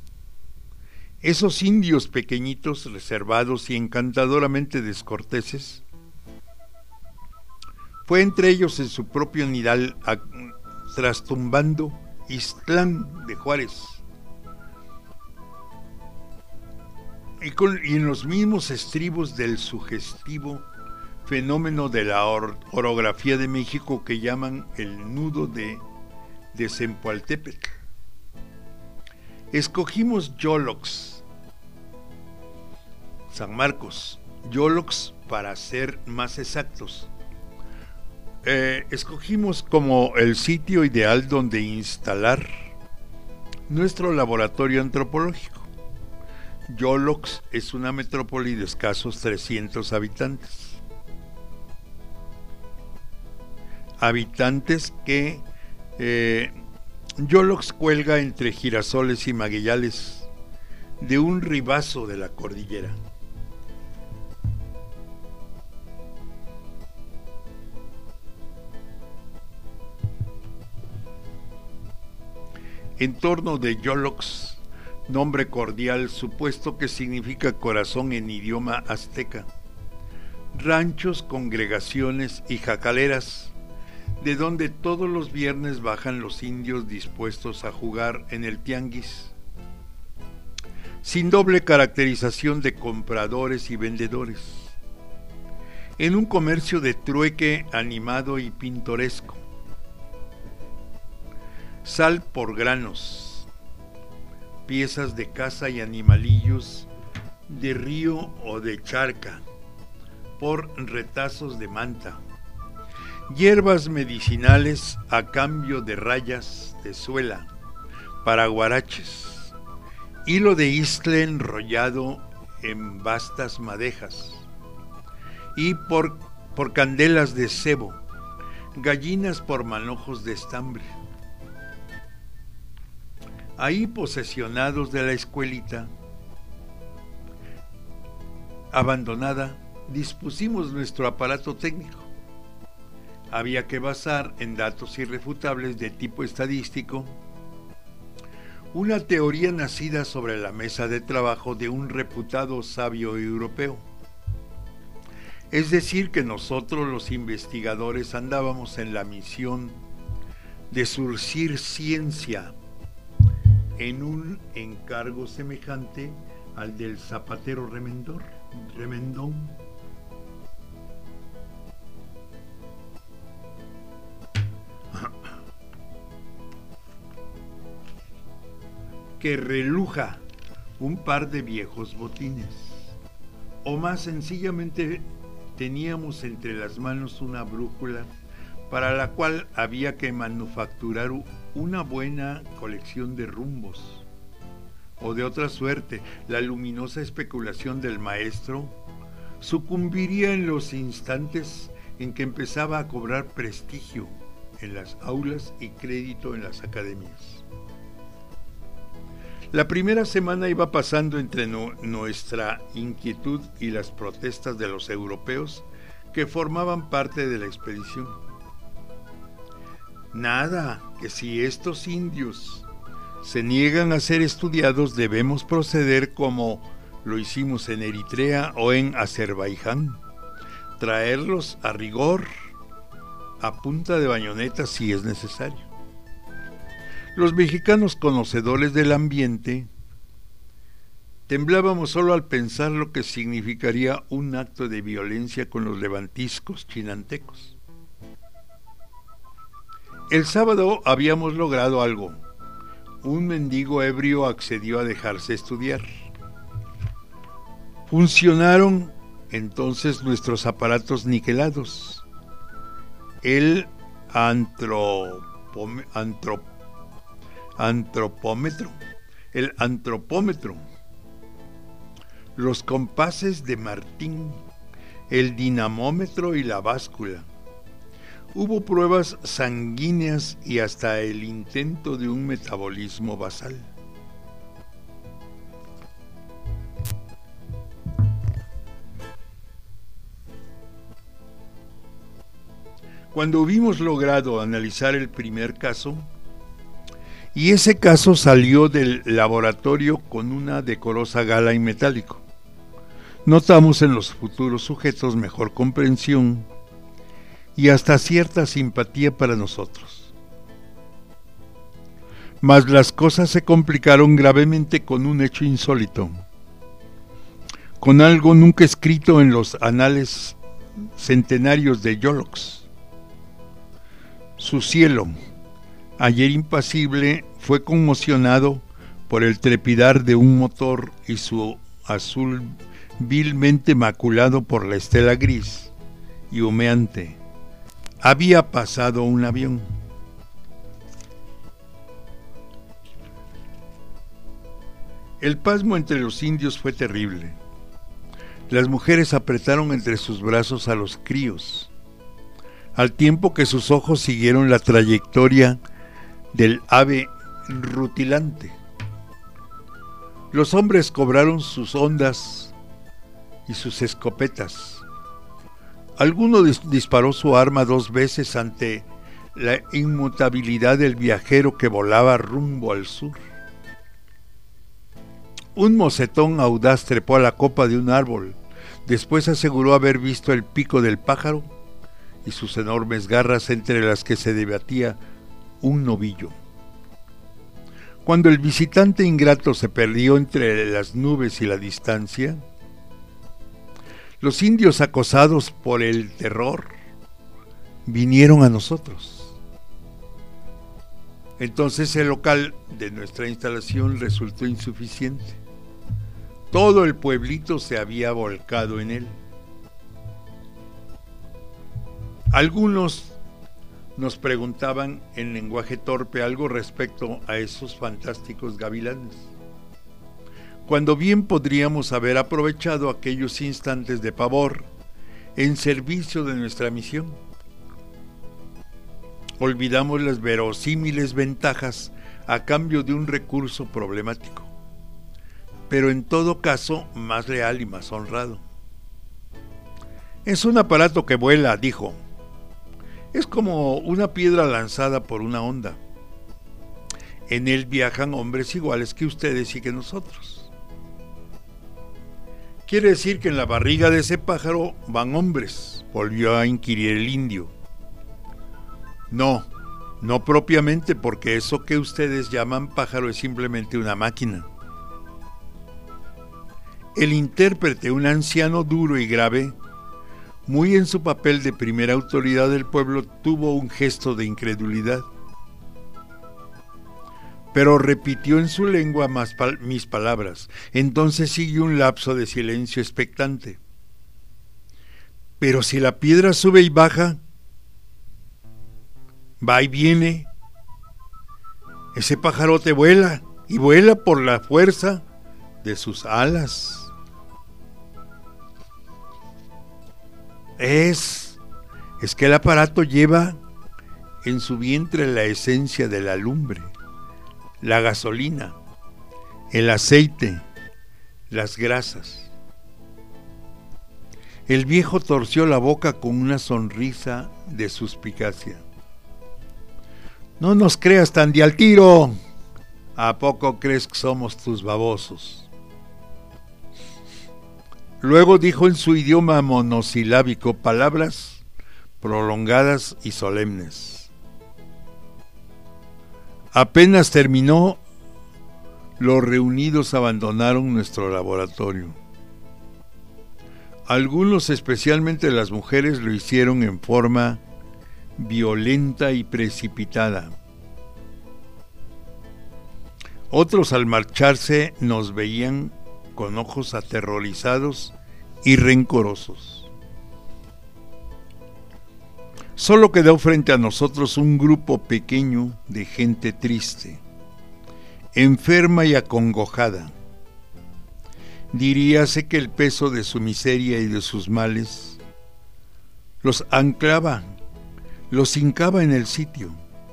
esos indios pequeñitos, reservados y encantadoramente descorteses, fue entre ellos en su propio nidal, a, trastumbando Ixtlán de Juárez, y, con, y en los mismos estribos del sugestivo fenómeno de la or, orografía de México que llaman el nudo de, de Zempoaltépetl. Escogimos Yolox, San Marcos, Yolox para ser más exactos. Eh, escogimos como el sitio ideal donde instalar nuestro laboratorio antropológico. Yolox es una metrópoli de escasos trescientos habitantes. Habitantes que eh, Yolox cuelga entre girasoles y magueyales de un ribazo de la cordillera. En torno de Yolox, nombre cordial supuesto que significa corazón en idioma azteca, ranchos, congregaciones y jacaleras, de donde todos los viernes bajan los indios dispuestos a jugar en el tianguis, sin doble caracterización de compradores y vendedores, en un comercio de trueque animado y pintoresco. Sal por granos, piezas de caza y animalillos de río o de charca, por retazos de manta, hierbas medicinales a cambio de rayas de suela para guaraches, hilo de istle enrollado en vastas madejas, y por, por candelas de cebo, gallinas por manojos de estambre. Ahí, posesionados de la escuelita abandonada, dispusimos nuestro aparato técnico. Había que basar en datos irrefutables de tipo estadístico una teoría nacida sobre la mesa de trabajo de un reputado sabio europeo. Es decir, que nosotros los investigadores andábamos en la misión de surcir ciencia en un encargo semejante al del zapatero remendor, remendón. Que reluja un par de viejos botines, o más sencillamente teníamos entre las manos una brújula para la cual había que manufacturar una buena colección de rumbos, o de otra suerte la luminosa especulación del maestro, sucumbiría en los instantes en que empezaba a cobrar prestigio en las aulas y crédito en las academias. La primera semana iba pasando entre no, nuestra inquietud y las protestas de los europeos que formaban parte de la expedición. Nada, que si estos indios se niegan a ser estudiados, debemos proceder como lo hicimos en Eritrea o en Azerbaiyán, traerlos a rigor, a punta de bayoneta si es necesario. Los mexicanos conocedores del ambiente temblábamos solo al pensar lo que significaría un acto de violencia con los levantiscos chinantecos. El sábado habíamos logrado algo. Un mendigo ebrio accedió a dejarse estudiar. Funcionaron entonces nuestros aparatos niquelados. El antropome, antrop, antropómetro, el antropómetro, los compases de Martín, el dinamómetro y la báscula. Hubo pruebas sanguíneas y hasta el intento de un metabolismo basal. Cuando hubimos logrado analizar el primer caso, y ese caso salió del laboratorio con una decorosa gala en metálico, notamos en los futuros sujetos mejor comprensión y hasta cierta simpatía para nosotros. Mas las cosas se complicaron gravemente con un hecho insólito, con algo nunca escrito en los anales centenarios de Yolox. Su cielo, ayer impasible, fue conmocionado por el trepidar de un motor y su azul vilmente maculado por la estela gris y humeante. Había pasado un avión. El pasmo entre los indios fue terrible. Las mujeres apretaron entre sus brazos a los críos, al tiempo que sus ojos siguieron la trayectoria del ave rutilante. Los hombres cobraron sus hondas y sus escopetas. Alguno dis- disparó su arma dos veces ante la inmutabilidad del viajero que volaba rumbo al sur. Un mocetón audaz trepó a la copa de un árbol, después aseguró haber visto el pico del pájaro y sus enormes garras entre las que se debatía un novillo. Cuando el visitante ingrato se perdió entre las nubes y la distancia, los indios, acosados por el terror, vinieron a nosotros. Entonces el local de nuestra instalación resultó insuficiente. Todo el pueblito se había volcado en él. Algunos nos preguntaban en lenguaje torpe algo respecto a esos fantásticos gavilanes, cuando bien podríamos haber aprovechado aquellos instantes de pavor en servicio de nuestra misión. Olvidamos las verosímiles ventajas a cambio de un recurso problemático, pero en todo caso más leal y más honrado. Es un aparato que vuela, dijo. Es como una piedra lanzada por una onda. En él viajan hombres iguales que ustedes y que nosotros. Quiere decir que en la barriga de ese pájaro van hombres, volvió a inquirir el indio. No, no propiamente, porque eso que ustedes llaman pájaro es simplemente una máquina. El intérprete, un anciano duro y grave, muy en su papel de primera autoridad del pueblo, tuvo un gesto de incredulidad, pero repitió en su lengua más pal- mis palabras. Entonces siguió un lapso de silencio expectante. Pero si la piedra sube y baja, va y viene, ese pajarote vuela y vuela por la fuerza de sus alas. Es, es que el aparato lleva en su vientre la esencia de la lumbre, la gasolina, el aceite, las grasas. El viejo torció la boca con una sonrisa de suspicacia. No nos creas tan de al tiro. ¿A poco crees que somos tus babosos? Luego dijo en su idioma monosilábico palabras prolongadas y solemnes. Apenas terminó, los reunidos abandonaron nuestro laboratorio. Algunos, especialmente las mujeres, lo hicieron en forma violenta y precipitada. Otros, al marcharse, nos veían con ojos aterrorizados y rencorosos. Solo quedó frente a nosotros un grupo pequeño de gente triste, enferma y acongojada. Diríase que el peso de su miseria y de sus males los anclaba, los hincaba en el sitio.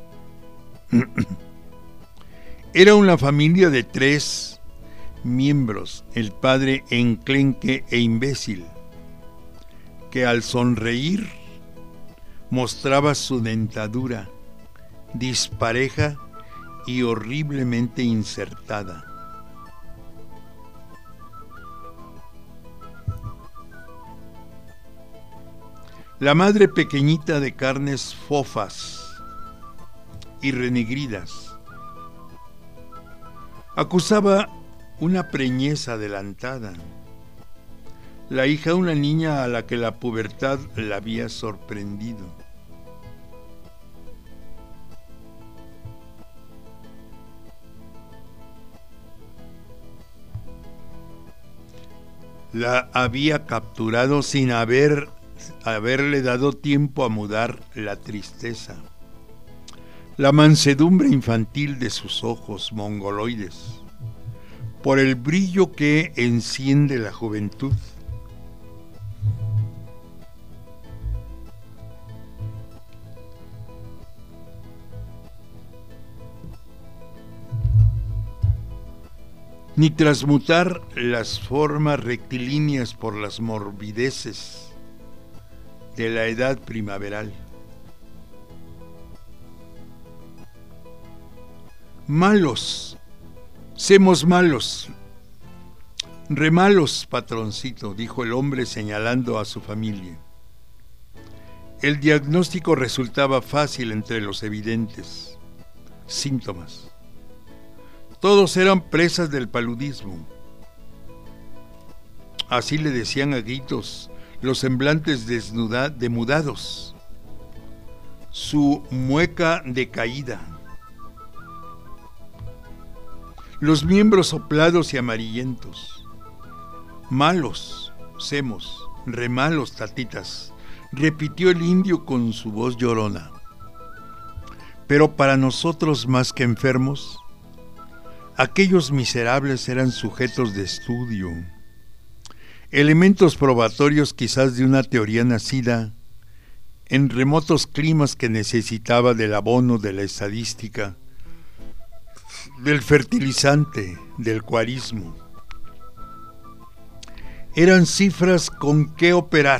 Era una familia de tres miembros, el padre enclenque e imbécil, que al sonreír mostraba su dentadura dispareja y horriblemente insertada. La madre pequeñita de carnes fofas y renegridas acusaba una preñez adelantada. La hija, una niña a la que la pubertad la había sorprendido. La había capturado sin haber, haberle dado tiempo a mudar la tristeza, la mansedumbre infantil de sus ojos mongoloides, por el brillo que enciende la juventud. Ni transmutar las formas rectilíneas por las morbideces de la edad primaveral. Malos, semos malos, remalos, patroncito, dijo el hombre señalando a su familia. El diagnóstico resultaba fácil entre los evidentes síntomas. Todos eran presas del paludismo. Así le decían a gritos los semblantes desnuda, demudados, su mueca decaída, los miembros soplados y amarillentos. Malos, semos, remalos, tatitas, repitió el indio con su voz llorona. Pero para nosotros, más que enfermos, aquellos miserables eran sujetos de estudio, elementos probatorios quizás de una teoría nacida en remotos climas que necesitaba del abono de la estadística, del fertilizante, del cuarismo. Eran cifras con que operar.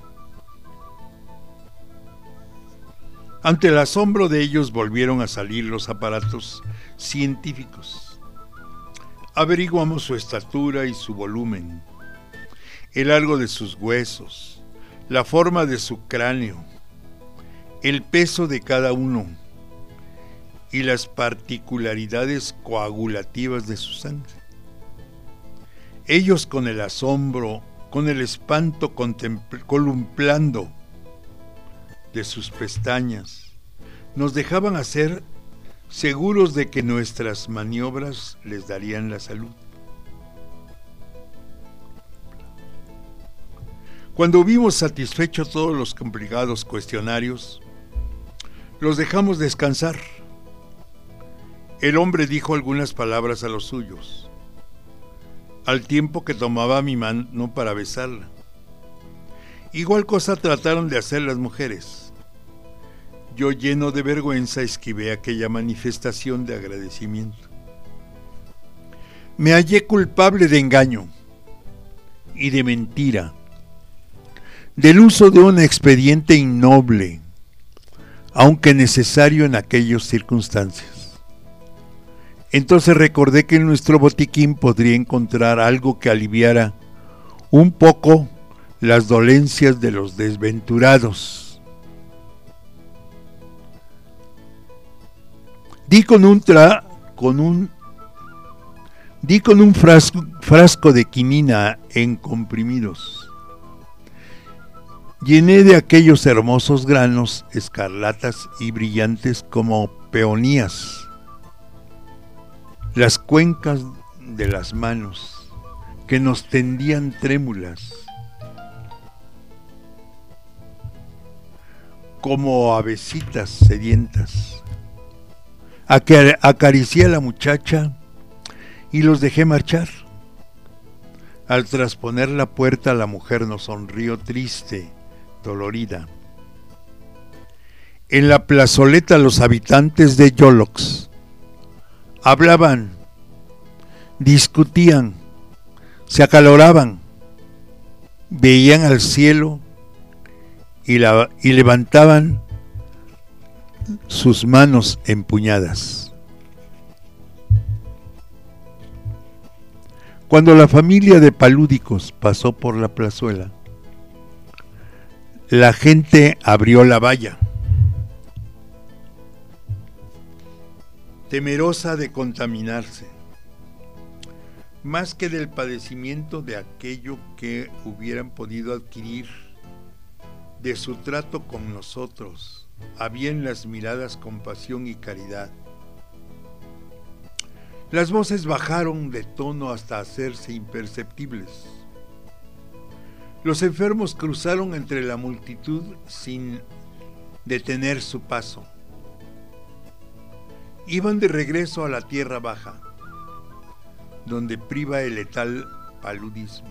Ante el asombro de ellos volvieron a salir los aparatos científicos. Averiguamos su estatura y su volumen, el largo de sus huesos, la forma de su cráneo, el peso de cada uno y las particularidades coagulativas de su sangre. Ellos, con el asombro, con el espanto columplando de sus pestañas, nos dejaban hacer, seguros de que nuestras maniobras les darían la salud. Cuando hubimos satisfecho todos los complicados cuestionarios, los dejamos descansar. El hombre dijo algunas palabras a los suyos, al tiempo que tomaba mi mano para besarla. Igual cosa trataron de hacer las mujeres. Yo, lleno de vergüenza, esquivé aquella manifestación de agradecimiento. Me hallé culpable de engaño y de mentira, del uso de un expediente innoble, aunque necesario en aquellas circunstancias. Entonces recordé que en nuestro botiquín podría encontrar algo que aliviara un poco las dolencias de los desventurados. Di con un tra, con un di con un frasco, frasco de quinina en comprimidos. Llené de aquellos hermosos granos escarlatas y brillantes como peonías las cuencas de las manos que nos tendían trémulas, como avecitas sedientas. Acar- acaricié a la muchacha y los dejé marchar. Al trasponer la puerta, la mujer nos sonrió triste, dolorida. En la plazoleta los habitantes de Yolox hablaban, discutían, se acaloraban, veían al cielo y, la, y levantaban sus manos empuñadas. Cuando la familia de palúdicos pasó por la plazuela, la gente abrió la valla, temerosa de contaminarse, más que del padecimiento de aquello que hubieran podido adquirir de su trato con nosotros. Había en las miradas compasión y caridad. Las voces bajaron de tono hasta hacerse imperceptibles. Los enfermos cruzaron entre la multitud sin detener su paso. Iban de regreso a la tierra baja, donde priva el letal paludismo.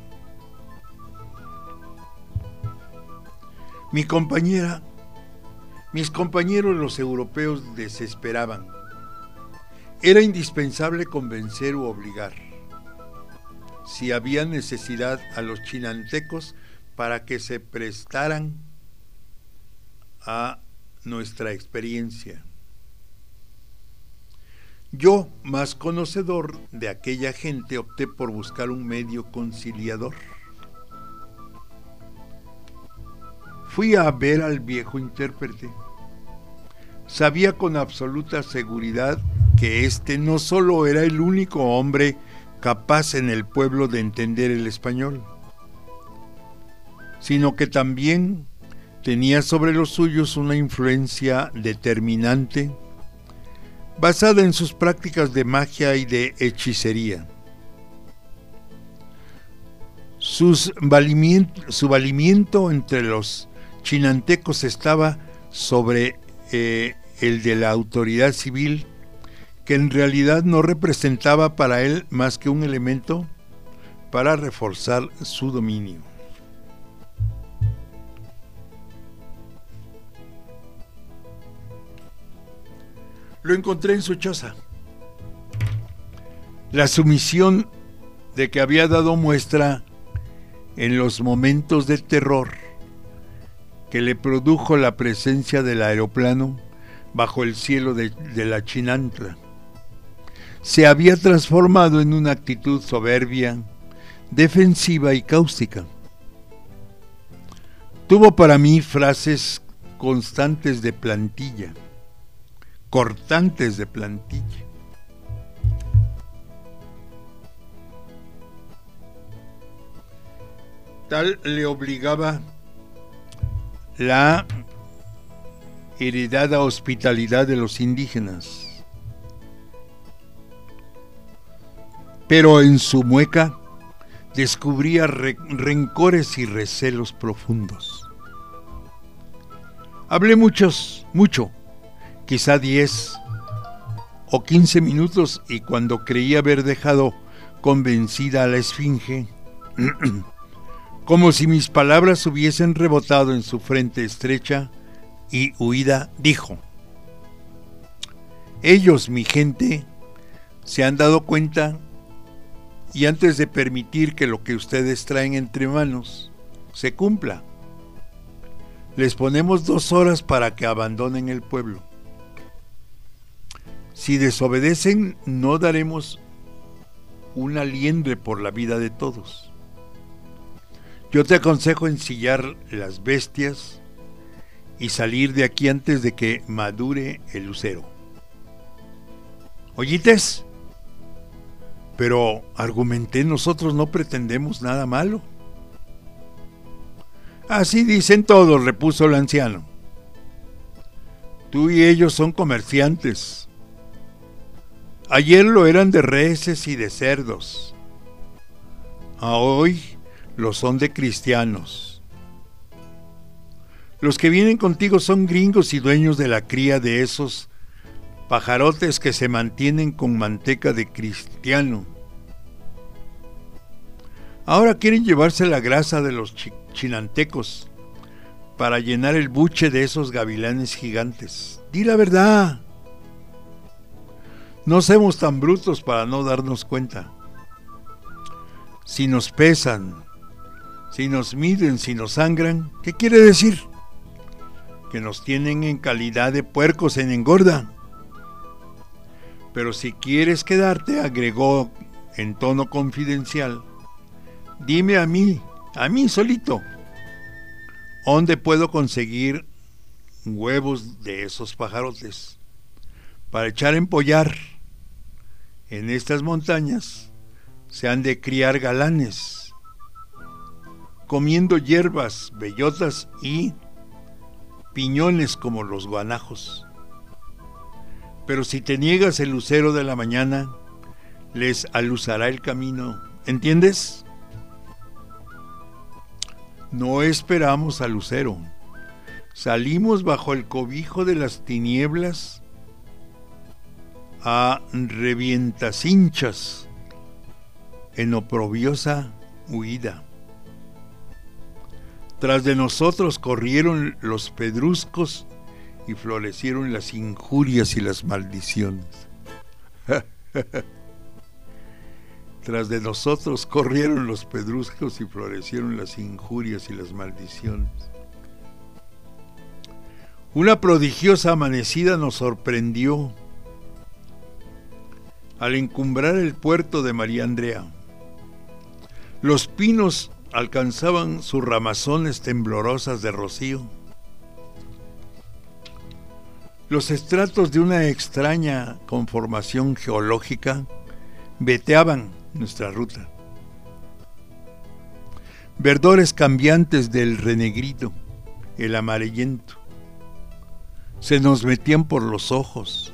Mi compañera, mis compañeros los europeos desesperaban. Era indispensable convencer u obligar, si había necesidad, a los chinantecos para que se prestaran a nuestra experiencia. Yo, más conocedor de aquella gente, opté por buscar un medio conciliador. Fui a ver al viejo intérprete. Sabía con absoluta seguridad que este no solo era el único hombre capaz en el pueblo de entender el español, sino que también tenía sobre los suyos una influencia determinante basada en sus prácticas de magia y de hechicería. Sus valimiento, su valimiento entre los chinantecos estaba sobre eh, el de la autoridad civil, que en realidad no representaba para él más que un elemento para reforzar su dominio. Lo encontré en su choza. La sumisión de que había dado muestra en los momentos de terror que le produjo la presencia del aeroplano bajo el cielo de, de la Chinantla, se había transformado en una actitud soberbia, defensiva y cáustica. Tuvo para mí frases constantes de plantilla, cortantes de plantilla. Tal le obligaba la heredada hospitalidad de los indígenas. Pero en su mueca descubría re- rencores y recelos profundos. Hablé muchos, mucho, quizá diez o quince minutos, y cuando creí haber dejado convencida a la esfinge, como si mis palabras hubiesen rebotado en su frente estrecha y huida, dijo: ellos, mi gente, se han dado cuenta, y antes de permitir que lo que ustedes traen entre manos se cumpla, les ponemos dos horas para que abandonen el pueblo. Si desobedecen, no daremos una liendre por la vida de todos. Yo te aconsejo ensillar las bestias y salir de aquí antes de que madure el lucero. ¿Oyites? Pero argumenté, nosotros no pretendemos nada malo. Así dicen todos, repuso el anciano. Tú y ellos son comerciantes. Ayer lo eran de reses y de cerdos. A hoy lo son de cristianos. Los que vienen contigo son gringos y dueños de la cría de esos pajarotes que se mantienen con manteca de cristiano. Ahora quieren llevarse la grasa de los chi- chinantecos para llenar el buche de esos gavilanes gigantes. Di la verdad. No seamos tan brutos para no darnos cuenta. Si nos pesan, si nos miden, si nos sangran, ¿qué quiere decir? Que nos tienen en calidad de puercos en engorda. Pero si quieres quedarte, agregó en tono confidencial, dime a mí, a mí solito, ¿dónde puedo conseguir huevos de esos pajarotes para echar a empollar? En estas montañas se han de criar galanes, comiendo hierbas, bellotas y piñones como los guanajos. Pero si te niegas el lucero de la mañana, les aluzará el camino, ¿entiendes? No esperamos al lucero, salimos bajo el cobijo de las tinieblas a revientacinchas en oprobiosa huida. Tras de nosotros corrieron los pedruscos y florecieron las injurias y las maldiciones. Tras de nosotros corrieron los pedruscos y florecieron las injurias y las maldiciones. Una prodigiosa amanecida nos sorprendió al encumbrar el puerto de María Andrea. Los pinos alcanzaban sus ramazones temblorosas de rocío. Los estratos de una extraña conformación geológica veteaban nuestra ruta. Verdores cambiantes del renegrido, el amarillento, se nos metían por los ojos.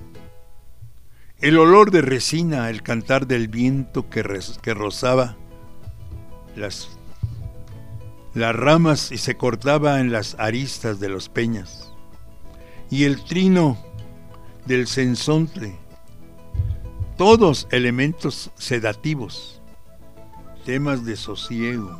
El olor de resina, el cantar del viento que, res, que rozaba las, las ramas y se cortaba en las aristas de los peñas, y el trino del censontle, todos elementos sedativos, temas de sosiego.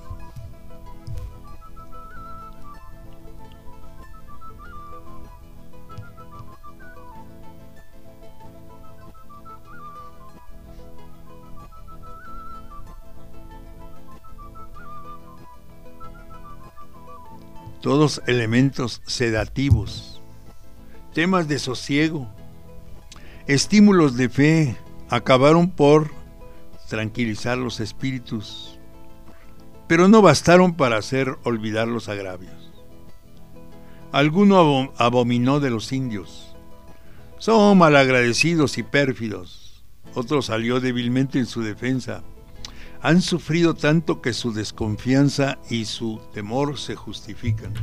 Todos elementos sedativos, temas de sosiego, estímulos de fe, acabaron por tranquilizar los espíritus, pero no bastaron para hacer olvidar los agravios. Alguno abominó de los indios, son malagradecidos y pérfidos. Otro salió débilmente en su defensa. Han sufrido tanto que su desconfianza y su temor se justifican.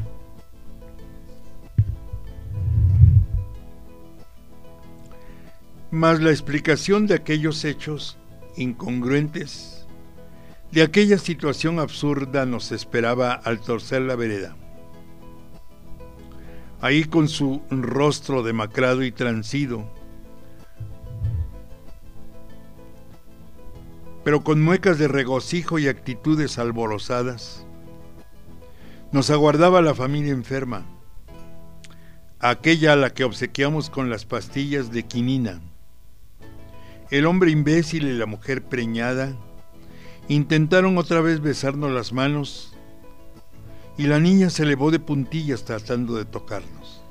Mas la explicación de aquellos hechos incongruentes, de aquella situación absurda, nos esperaba al torcer la vereda. Ahí, con su rostro demacrado y transido, pero con muecas de regocijo y actitudes alborozadas, nos aguardaba la familia enferma, aquella a la que obsequiamos con las pastillas de quinina. El hombre imbécil y la mujer preñada intentaron otra vez besarnos las manos y la niña se elevó de puntillas tratando de tocarnos.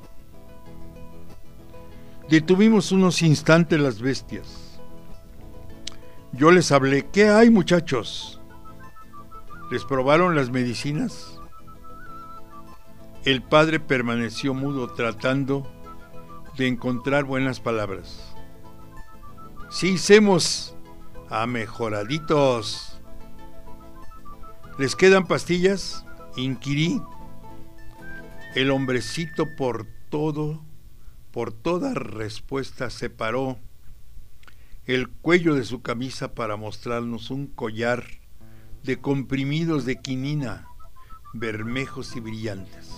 Detuvimos unos instantes las bestias. Yo les hablé: ¿qué hay, muchachos? ¿Les probaron las medicinas? El padre permaneció mudo tratando de encontrar buenas palabras. Sí, hicimos a mejoraditos. ¿Les quedan pastillas?, inquirí. El hombrecito por todo, por toda respuesta separó el cuello de su camisa para mostrarnos un collar de comprimidos de quinina, bermejos y brillantes.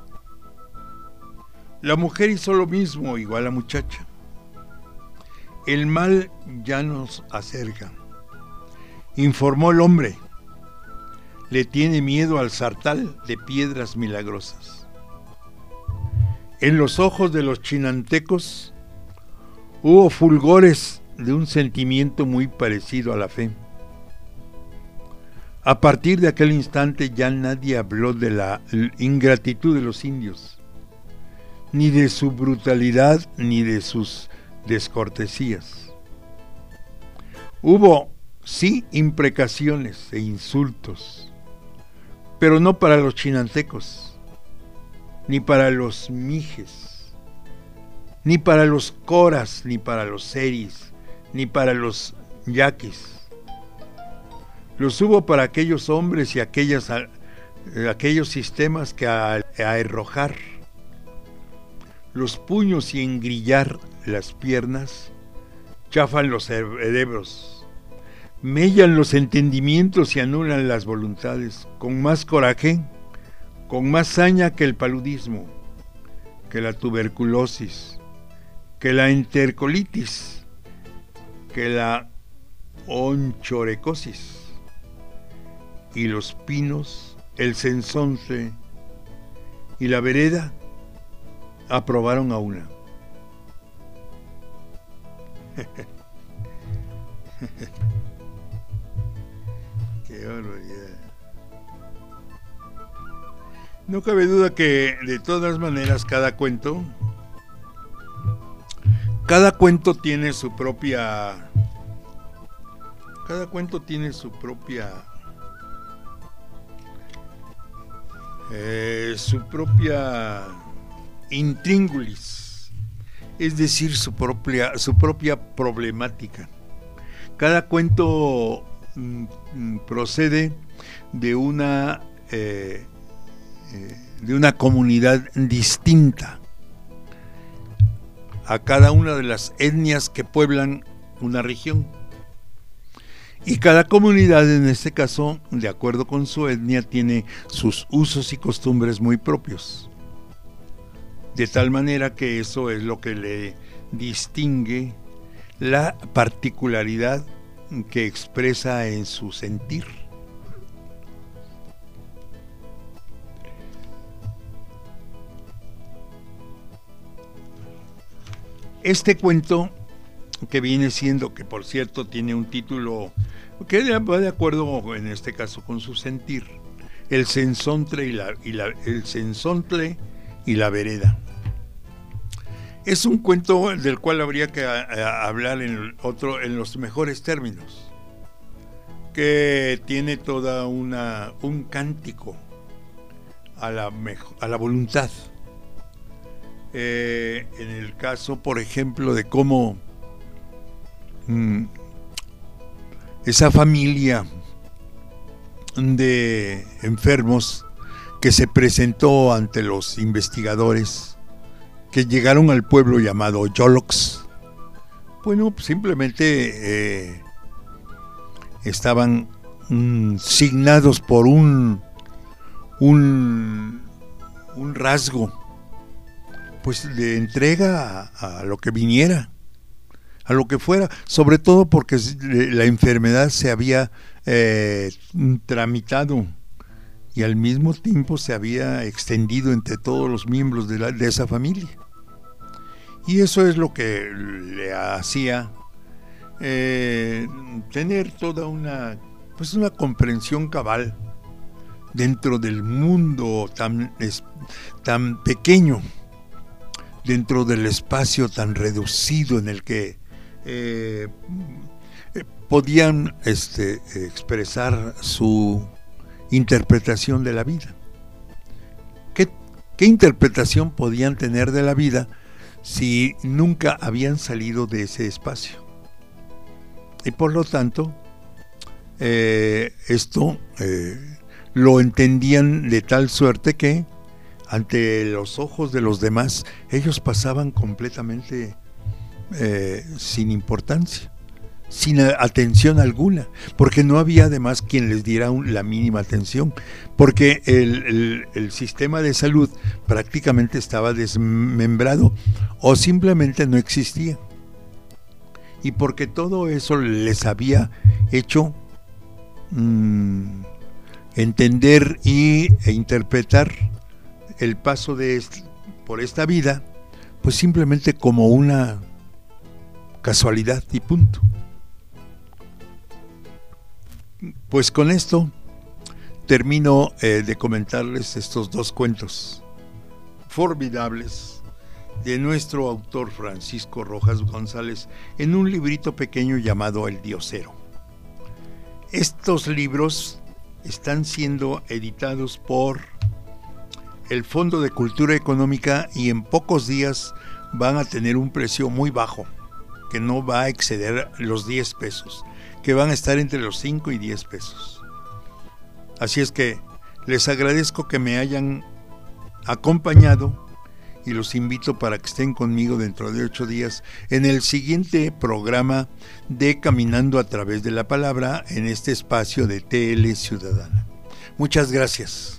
La mujer hizo lo mismo, igual la muchacha. El mal ya nos acerca, informó el hombre. Le tiene miedo al sartal de piedras milagrosas. En los ojos de los chinantecos hubo fulgores de un sentimiento muy parecido a la fe. A partir de aquel instante ya nadie habló de la ingratitud de los indios, ni de su brutalidad, ni de sus descortesías. Hubo, sí, imprecaciones e insultos, pero no para los chinantecos, ni para los mijes, ni para los coras, ni para los seris, ni para los yaquis. Los hubo para aquellos hombres y aquellas, aquellos sistemas que a, a arrojar los puños y engrillar las piernas chafan los cerebros, mellan los entendimientos y anulan las voluntades, con más coraje, con más saña que el paludismo, que la tuberculosis, que la entercolitis, que la onchorecosis. Y los pinos, el censonce y la vereda aprobaron a una. Qué barbaridad. No cabe duda que de todas maneras cada cuento, cada cuento tiene su propia, cada cuento tiene su propia Eh, su propia intríngulis, es decir, su propia, su propia problemática. Cada cuento mm, procede de una, eh, eh, de una comunidad distinta a cada una de las etnias que pueblan una región. Y cada comunidad, en este caso, de acuerdo con su etnia, tiene sus usos y costumbres muy propios. De tal manera que eso es lo que le distingue la particularidad que expresa en su sentir. Este cuento, que viene siendo, que por cierto tiene un título que va de acuerdo en este caso con su sentir, el censontle y la, y la, el censontle y la vereda. Es un cuento del cual habría que a, a hablar en otro, en los mejores términos, que tiene toda una un cántico a la mejo, a la voluntad. Eh, en el caso, por ejemplo, de cómo mm, esa familia de enfermos que se presentó ante los investigadores que llegaron al pueblo llamado Yolox, bueno, pues simplemente eh, estaban mm, signados por un un un rasgo, pues de entrega a, a lo que viniera, a lo que fuera, sobre todo porque la enfermedad se había eh, tramitado y al mismo tiempo se había extendido entre todos los miembros de, la, de esa familia. Y eso es lo que le hacía eh, tener toda una, pues una comprensión cabal dentro del mundo tan, es, tan pequeño, dentro del espacio tan reducido en el que eh, podían este, expresar su interpretación de la vida. ¿Qué, qué interpretación podían tener de la vida si nunca habían salido de ese espacio? Y por lo tanto, eh, esto eh, lo entendían de tal suerte que ante los ojos de los demás ellos pasaban completamente eh, sin importancia, sin atención alguna, porque no había además quien les diera un, la mínima atención, porque el, el, el sistema de salud prácticamente estaba desmembrado o simplemente no existía, y porque todo eso les había hecho mmm, entender y, e interpretar el paso de este, por esta vida, pues simplemente como una casualidad y punto. Pues con esto termino eh, de comentarles estos dos cuentos formidables de nuestro autor Francisco Rojas González en un librito pequeño llamado El Diosero. Estos libros están siendo editados por el Fondo de Cultura Económica y en pocos días van a tener un precio muy bajo, que no va a exceder los diez pesos, que van a estar entre los cinco y diez pesos. Así es que les agradezco que me hayan acompañado y los invito para que estén conmigo dentro de ocho días en el siguiente programa de Caminando a través de la Palabra en este espacio de T L Ciudadana. Muchas gracias.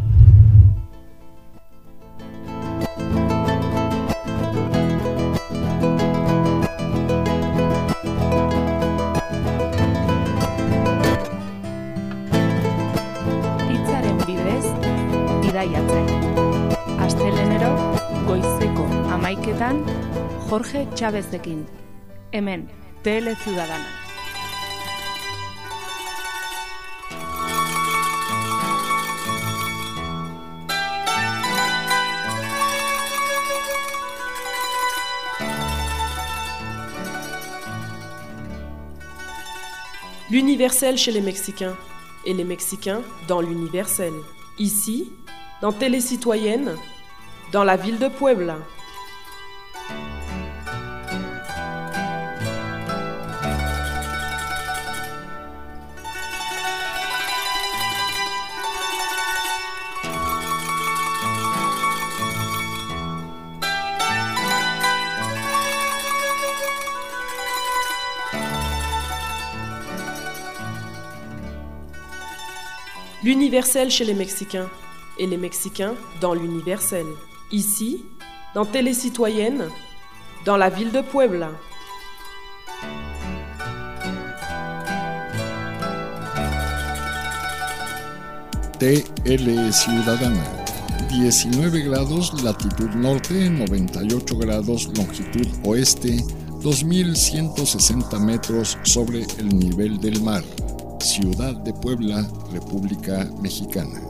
Astelenero, goizeko amaiketan, Jorge Chávezekin, hemen, T L Ciudadana. L'universel chez les Mexicains, et les Mexicains dans l'universel. Ici, dans Télé Citoyenne, dans la ville de Puebla. L'universel chez les Mexicains, et les Mexicains dans l'universel. Ici, dans Télé Citoyenne, dans la ville de Puebla. T L Ciudadana, diecinueve grados latitud norte, noventa y ocho grados longitud oeste, dos mil ciento sesenta metros sobre el nivel del mar. Ciudad de Puebla, República Mexicana.